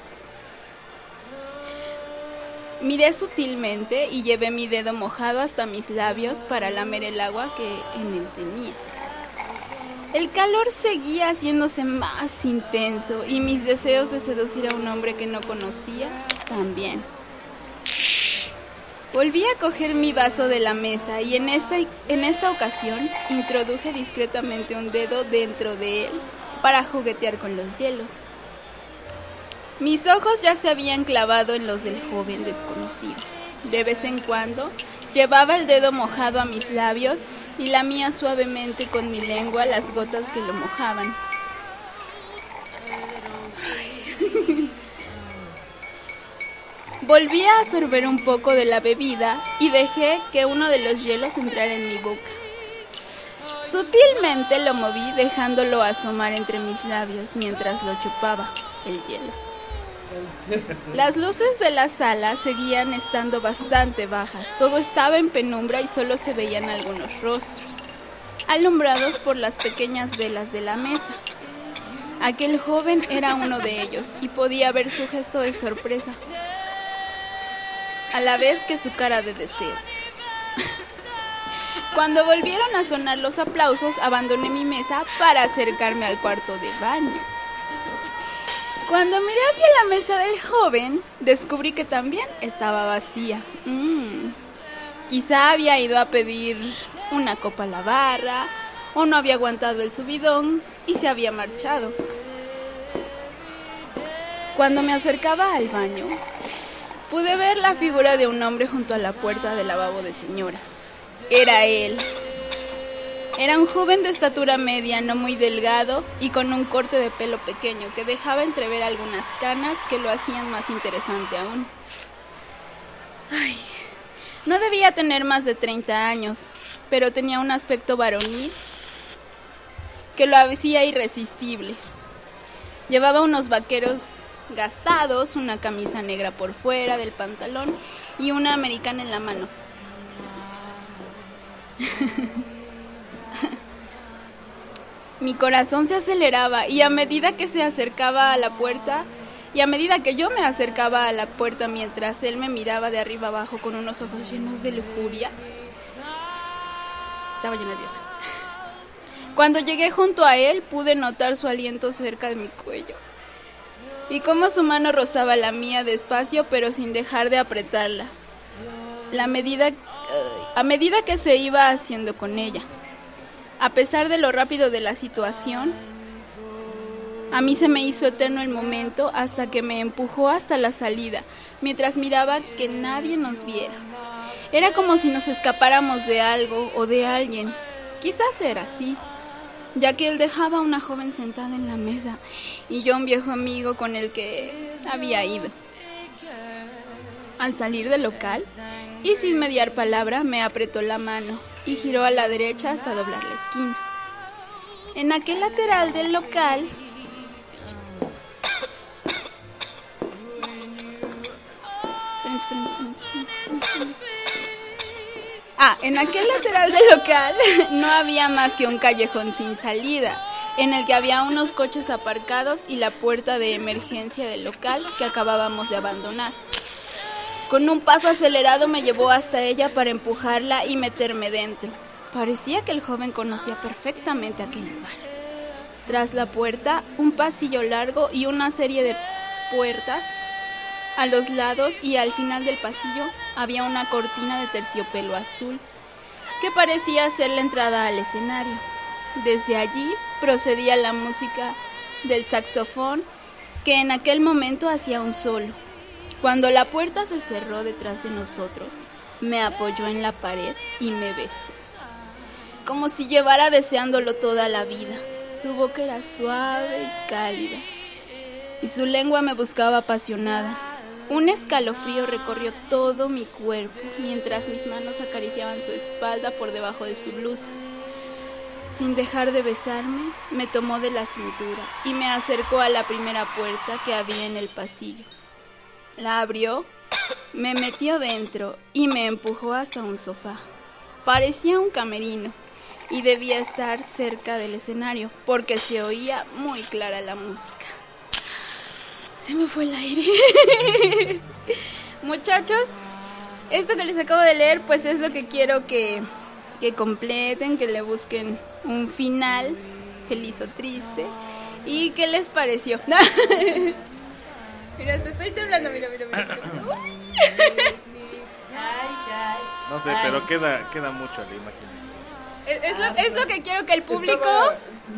Miré sutilmente y llevé mi dedo mojado hasta mis labios para lamer el agua que en él tenía. El calor seguía haciéndose más intenso y mis deseos de seducir a un hombre que no conocía también. Volví a coger mi vaso de la mesa y en esta, en esta ocasión introduje discretamente un dedo dentro de él para juguetear con los hielos. Mis ojos ya se habían clavado en los del joven desconocido. De vez en cuando llevaba el dedo mojado a mis labios y lamía suavemente con mi lengua las gotas que lo mojaban. Volví a absorber un poco de la bebida y dejé que uno de los hielos entrara en mi boca. Sutilmente lo moví dejándolo asomar entre mis labios mientras lo chupaba, el hielo. Las luces de la sala seguían estando bastante bajas. Todo estaba en penumbra y solo se veían algunos rostros, alumbrados por las pequeñas velas de la mesa. Aquel joven era uno de ellos y podía ver su gesto de sorpresa, a la vez que su cara de deseo. Cuando volvieron a sonar los aplausos, abandoné mi mesa para acercarme al cuarto de baño. Cuando miré hacia la mesa del joven, descubrí que también estaba vacía. Mm. Quizá había ido a pedir una copa a la barra, o no había aguantado el subidón y se había marchado. Cuando me acercaba al baño, pude ver la figura de un hombre junto a la puerta del lavabo de señoras. Era él. Era un joven de estatura media, no muy delgado, y con un corte de pelo pequeño que dejaba entrever algunas canas que lo hacían más interesante aún. Ay, no debía tener más de treinta años, pero tenía un aspecto varonil que lo hacía irresistible. Llevaba unos vaqueros gastados, una camisa negra por fuera del pantalón y una americana en la mano. Mi corazón se aceleraba y a medida que se acercaba a la puerta, y a medida que yo me acercaba a la puerta mientras él me miraba de arriba abajo con unos ojos llenos de lujuria, estaba yo nerviosa. Cuando llegué junto a él, pude notar su aliento cerca de mi cuello y cómo su mano rozaba la mía despacio pero sin dejar de apretarla, la medida, uh, a medida que se iba haciendo con ella. A pesar de lo rápido de la situación, a mí se me hizo eterno el momento hasta que me empujó hasta la salida, mientras miraba que nadie nos viera. Era como si nos escapáramos de algo o de alguien. Quizás era así, ya que él dejaba a una joven sentada en la mesa y yo un viejo amigo con el que había ido. Al salir del local, y sin mediar palabra, me apretó la mano y giró a la derecha hasta doblar la esquina. En aquel lateral del local Ah, en aquel lateral del local no había más que un callejón sin salida, en el que había unos coches aparcados y la puerta de emergencia del local que acabábamos de abandonar. Con un paso acelerado me llevó hasta ella para empujarla y meterme dentro. Parecía que el joven conocía perfectamente aquel lugar. Tras la puerta, un pasillo largo y una serie de puertas a los lados, y al final del pasillo había una cortina de terciopelo azul que parecía ser la entrada al escenario. Desde allí procedía la música del saxofón, que en aquel momento hacía un solo. Cuando la puerta se cerró detrás de nosotros, me apoyó en la pared y me besó, como si llevara deseándolo toda la vida. Su boca era suave y cálida, y su lengua me buscaba apasionada. Un escalofrío recorrió todo mi cuerpo, mientras mis manos acariciaban su espalda por debajo de su blusa. Sin dejar de besarme, me tomó de la cintura y me acercó a la primera puerta que había en el pasillo. La abrió, me metió dentro y me empujó hasta un sofá. Parecía un camerino y debía estar cerca del escenario, porque se oía muy clara la música. Se me fue el aire. Muchachos, esto que les acabo de leer, pues es lo que quiero que, que completen, que le busquen un final, feliz o triste. ¿Y qué les pareció? Mira, te estoy temblando, mira, mira, mira. mira. No sé, Ay. pero queda, queda mucho a la imaginación. Es, es, lo, es lo que quiero que el público... Estaba-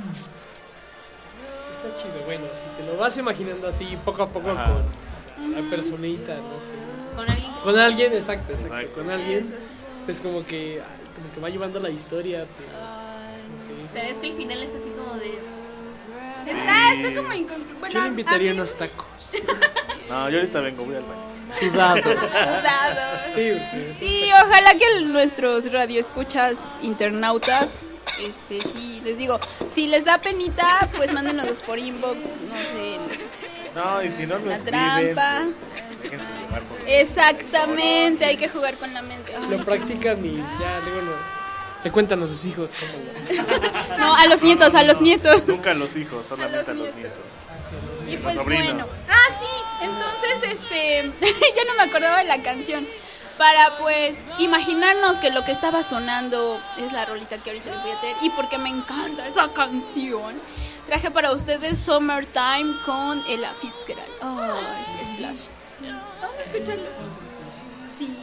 Está chido, bueno, si te lo vas imaginando así poco a poco Ajá. con la personita, no sé. Con alguien. Con alguien, exacto, exacto. Exacto. Con alguien, Eso sí. es como que, ay, como que va llevando la historia, pero no sé. Pero es que el final es así como de... Está, está como... inconclu- Bueno, Yo le invitaría a mí- unos tacos. No, yo ahorita vengo, voy al baño. Sudados. Sudados. Sí, porque- Sí, ojalá que nuestros radioescuchas internautas, este, sí, les digo, si les da penita, pues mándenos por inbox, no sé. No, y si no lo La escriben, trampa. pues, déjense llevar por lo- Exactamente, hay que jugar con la mente. Ay, Lo sí. practican y ya luego lo, le cuentan a sus hijos cómo lo No, a los nietos, a los nietos. Nunca a los hijos, solamente a los, nietos. nietos. Y pues sobrinos. bueno, ah sí, entonces este, ya no me acordaba de la canción. Para pues imaginarnos que lo que estaba sonando es la rolita que ahorita les voy a tener, y porque me encanta esa canción, traje para ustedes Summertime con Ella Fitzgerald. Ay, Splash. Vamos a escucharlo. Sí.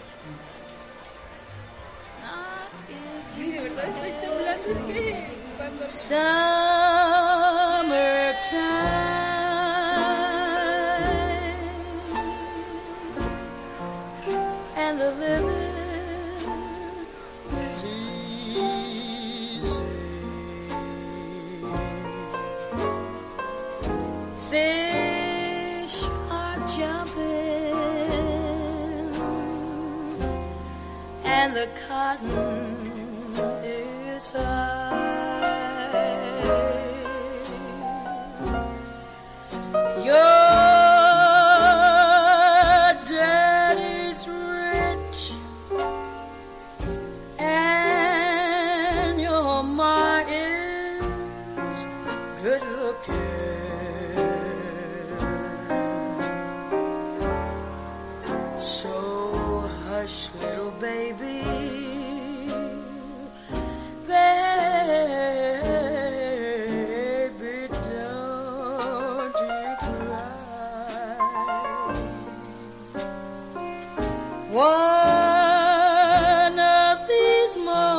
Ay, de verdad estoy temblando, es que cuando... And the living is easy. Fish are jumping, and the cotton is high. Your daddy's rich, and your ma is good looking. So hush, little baby, baby, don't you cry. One of these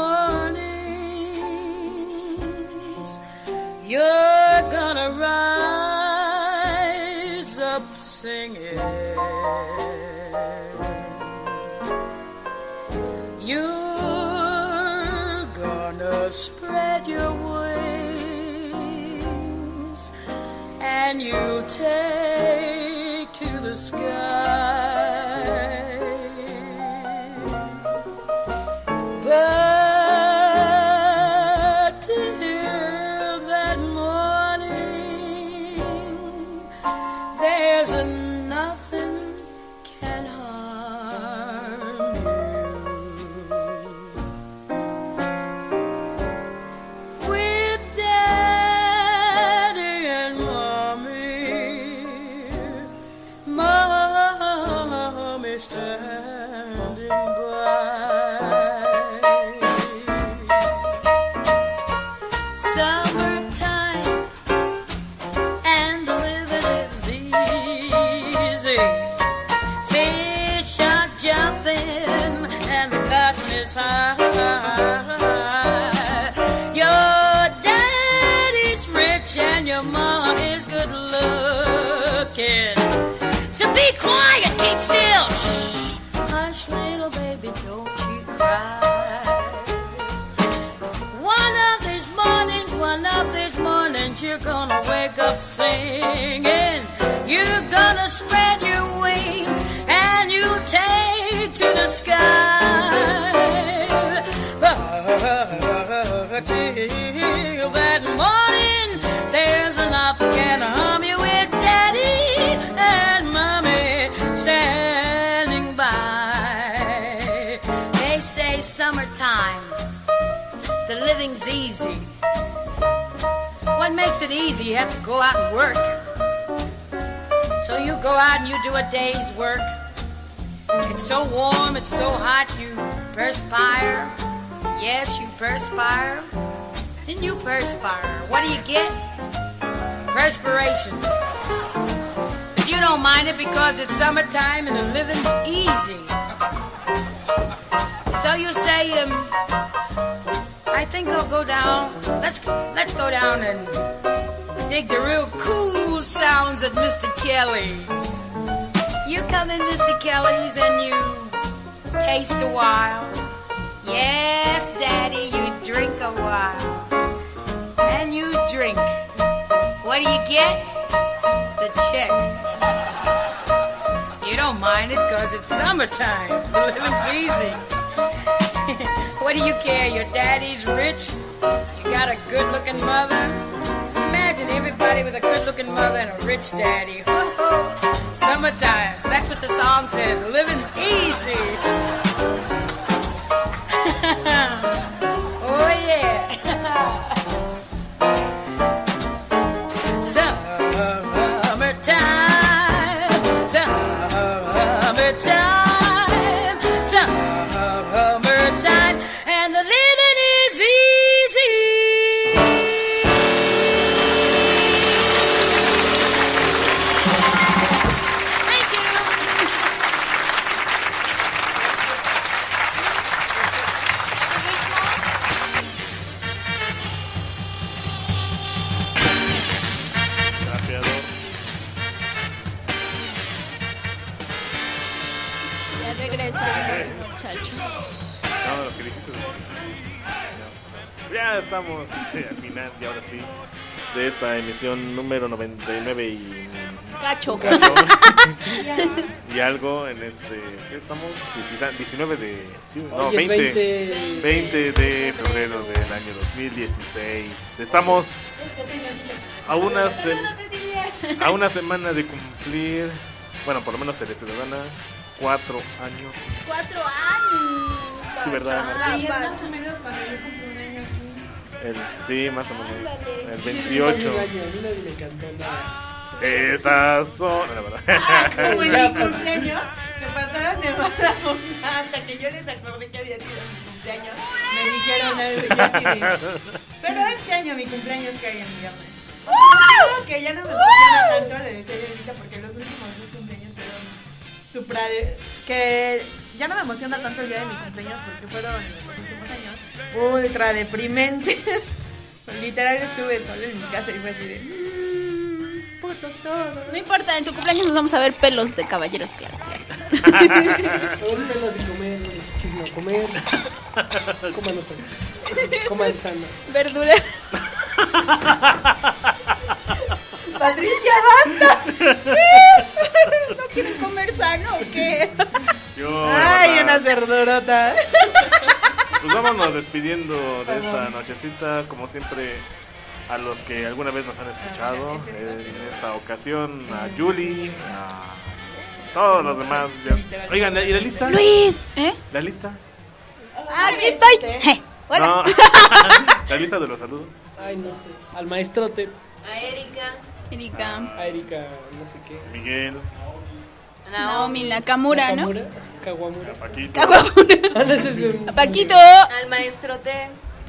mornings, you're gonna rise up singing. You're gonna spread your wings, and you'll take to the sky. But till that morning, there's nothing can harm you. With Daddy and Mommy, Mommy. quiet, keep still. Hush, little baby, don't you cry. One of these mornings, one of these mornings, you're gonna wake up singing. You're gonna spread your wings and you take to the sky. But till that morning, there's enough can harm you with Daddy and Mommy standing by. They say summertime, the living's easy. What makes it easy? You have to go out and work. So you go out and you do a day's work. It's so warm, it's so hot, you perspire. Yes, you perspire. Then you perspire. What do you get? Perspiration. But you don't mind it because it's summertime and the living's easy. So you say, um, I think I'll go down. Let's let's go down and dig the real cool sounds at Mister Kelly's. You come in Mister Kelly's and you taste a while. Yes, Daddy, you drink a while. And you drink. What do you get? The check. You don't mind it because it's summertime. The living's easy. What do you care? Your daddy's rich. You got a good-looking mother. Imagine everybody with a good-looking mother and a rich daddy. Summertime. That's what the song says. Living easy. Oh yeah. Summertime, summertime, summertime, and the living is easy. Thank you. Ya regresamos, muchachos. No, lo que dijiste. Ya estamos eh, al final, y ahora sí, de esta emisión número noventa y nueve y... Cacho. Cacho. Y algo en este... ¿Qué estamos? diecinueve de... Sí, no, Hoy es veinte, veinte. veinte de febrero del año dos mil dieciséis. Estamos a una, sem- a una semana de cumplir, bueno, por lo menos Teleciudadana, cuatro años. Cuatro años. Sí, ¿verdad? Pacha, Y es pacha. más o menos cuando yo cumplí un año aquí. El, sí, más o menos. El Sí, veintiocho. A mí nadie me cantó nada. Estas son... La verdad. Como en mi cumpleaños, se pasaron de mala onda hasta que yo les acordé que había sido mi cumpleaños. Me dijeron algo y yo así de, pero este año mi cumpleaños cae en viernes. Creo que ya no me emociona tanto, le decía yo ahorita, porque los últimos dos cumpleaños fueron supra... que ya no me emociona tanto el día de mi cumpleaños porque fueron en los últimos años ultra deprimente. Literal estuve solo en mi casa y fue así de... Mmm, puto todo. No importa, en tu cumpleaños nos vamos a ver pelos de caballeros, claro. Comer pelos y comer, no comer. Coman otra. Coman sana. Verdura. Patricia, basta. ¿Qué? ¿No quieren comer sano o qué? Yo, Ay, la verdad, unas verdurotas. Pues vámonos despidiendo de esta nochecita, como siempre, a los que alguna vez nos han escuchado. En esta ocasión, a Julie, a todos los demás. Ya- Oigan, ¿y la lista? Luis, ¿eh? ¿La lista? Aquí estoy. Je, hola. No. ¿La lista de los saludos? Ay, no sé. Al maestrote. A Erika. Erika. A Erika, no sé qué. Miguel. Naomi Nakamura, ¿no? Nakamura, Kawamura. Paquito. Kawamura. Ah, no, ese es de- A Paquito. Al maestrote.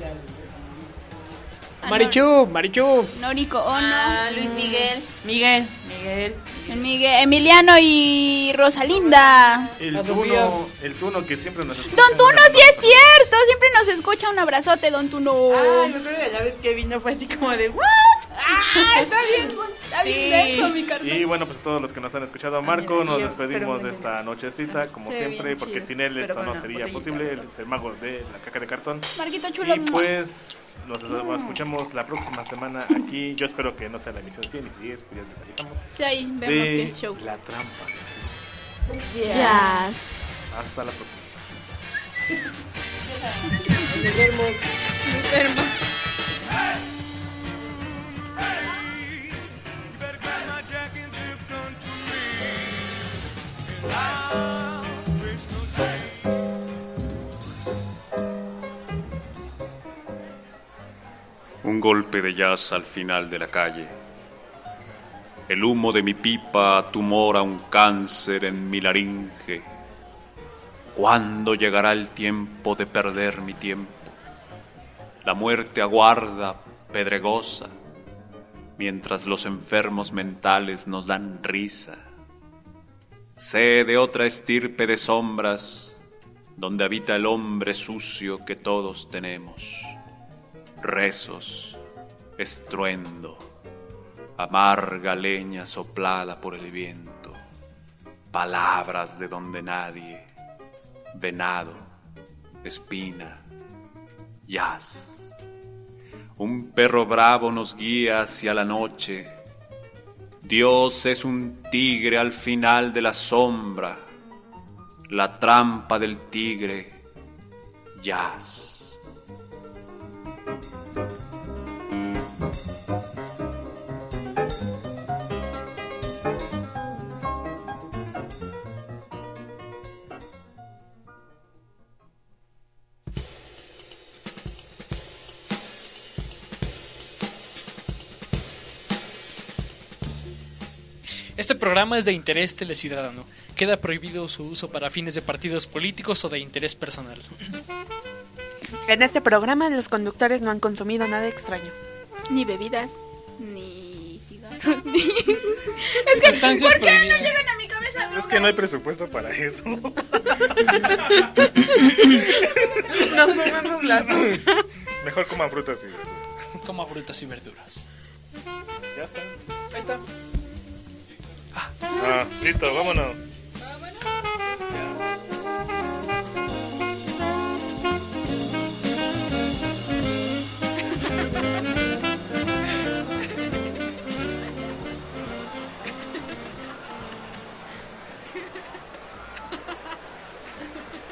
Marichu, Marichu. Noriko Ono. A Luis Miguel. Miguel, Miguel. El Miguel, Emiliano y Rosalinda. El A Sofía. Tuno, el Tuno que siempre nos escucha. Don Tuno, sí es cierto. Siempre nos escucha. Un abrazote, Don Tuno. Ay, me acuerdo de la vez que vino fue así como de, ¿what? ¡Ah! Está bien, está bien denso, mi carnal. Y bueno, pues todos los que nos han escuchado, Marco, Ay, nos yo- despedimos pero- de esta nochecita, como Se ve siempre, bien porque chido. sin él Pero esto con no la sería botellita. posible. Él es el mago de la caja de cartón. Marquito chulo. Y pues nos escuchamos la próxima semana aquí. Yo espero que no sea la emisión cien, y si es, pues ya les avisamos. Sí, ahí vemos de qué show. La Trampa. Jazz. Hasta la próxima. Enfermo. Un golpe de jazz al final de la calle. El humo de mi pipa tumora un cáncer en mi laringe. ¿Cuándo llegará el tiempo de perder mi tiempo? La muerte aguarda, pedregosa, mientras los enfermos mentales nos dan risa. Sé de otra estirpe de sombras, donde habita el hombre sucio que todos tenemos. Rezos, estruendo, amarga leña soplada por el viento, palabras de donde nadie, venado, espina, jazz. Un perro bravo nos guía hacia la noche. Dios es un tigre al final de la sombra, la trampa del tigre, jazz. Este programa es de interés teleciudadano. Queda prohibido su uso para fines de partidos políticos o de interés personal. En este programa los conductores no han consumido nada extraño. Ni bebidas, ni cigarros, ni... Es que, Sustancias ¿por qué no prohibidas. llegan a mi cabeza? Es que no hay presupuesto para eso. Nos comemos las... Mejor coman frutas y verduras. Coma frutas y verduras. Ya está. Ahí está. Ah, listo, vámonos.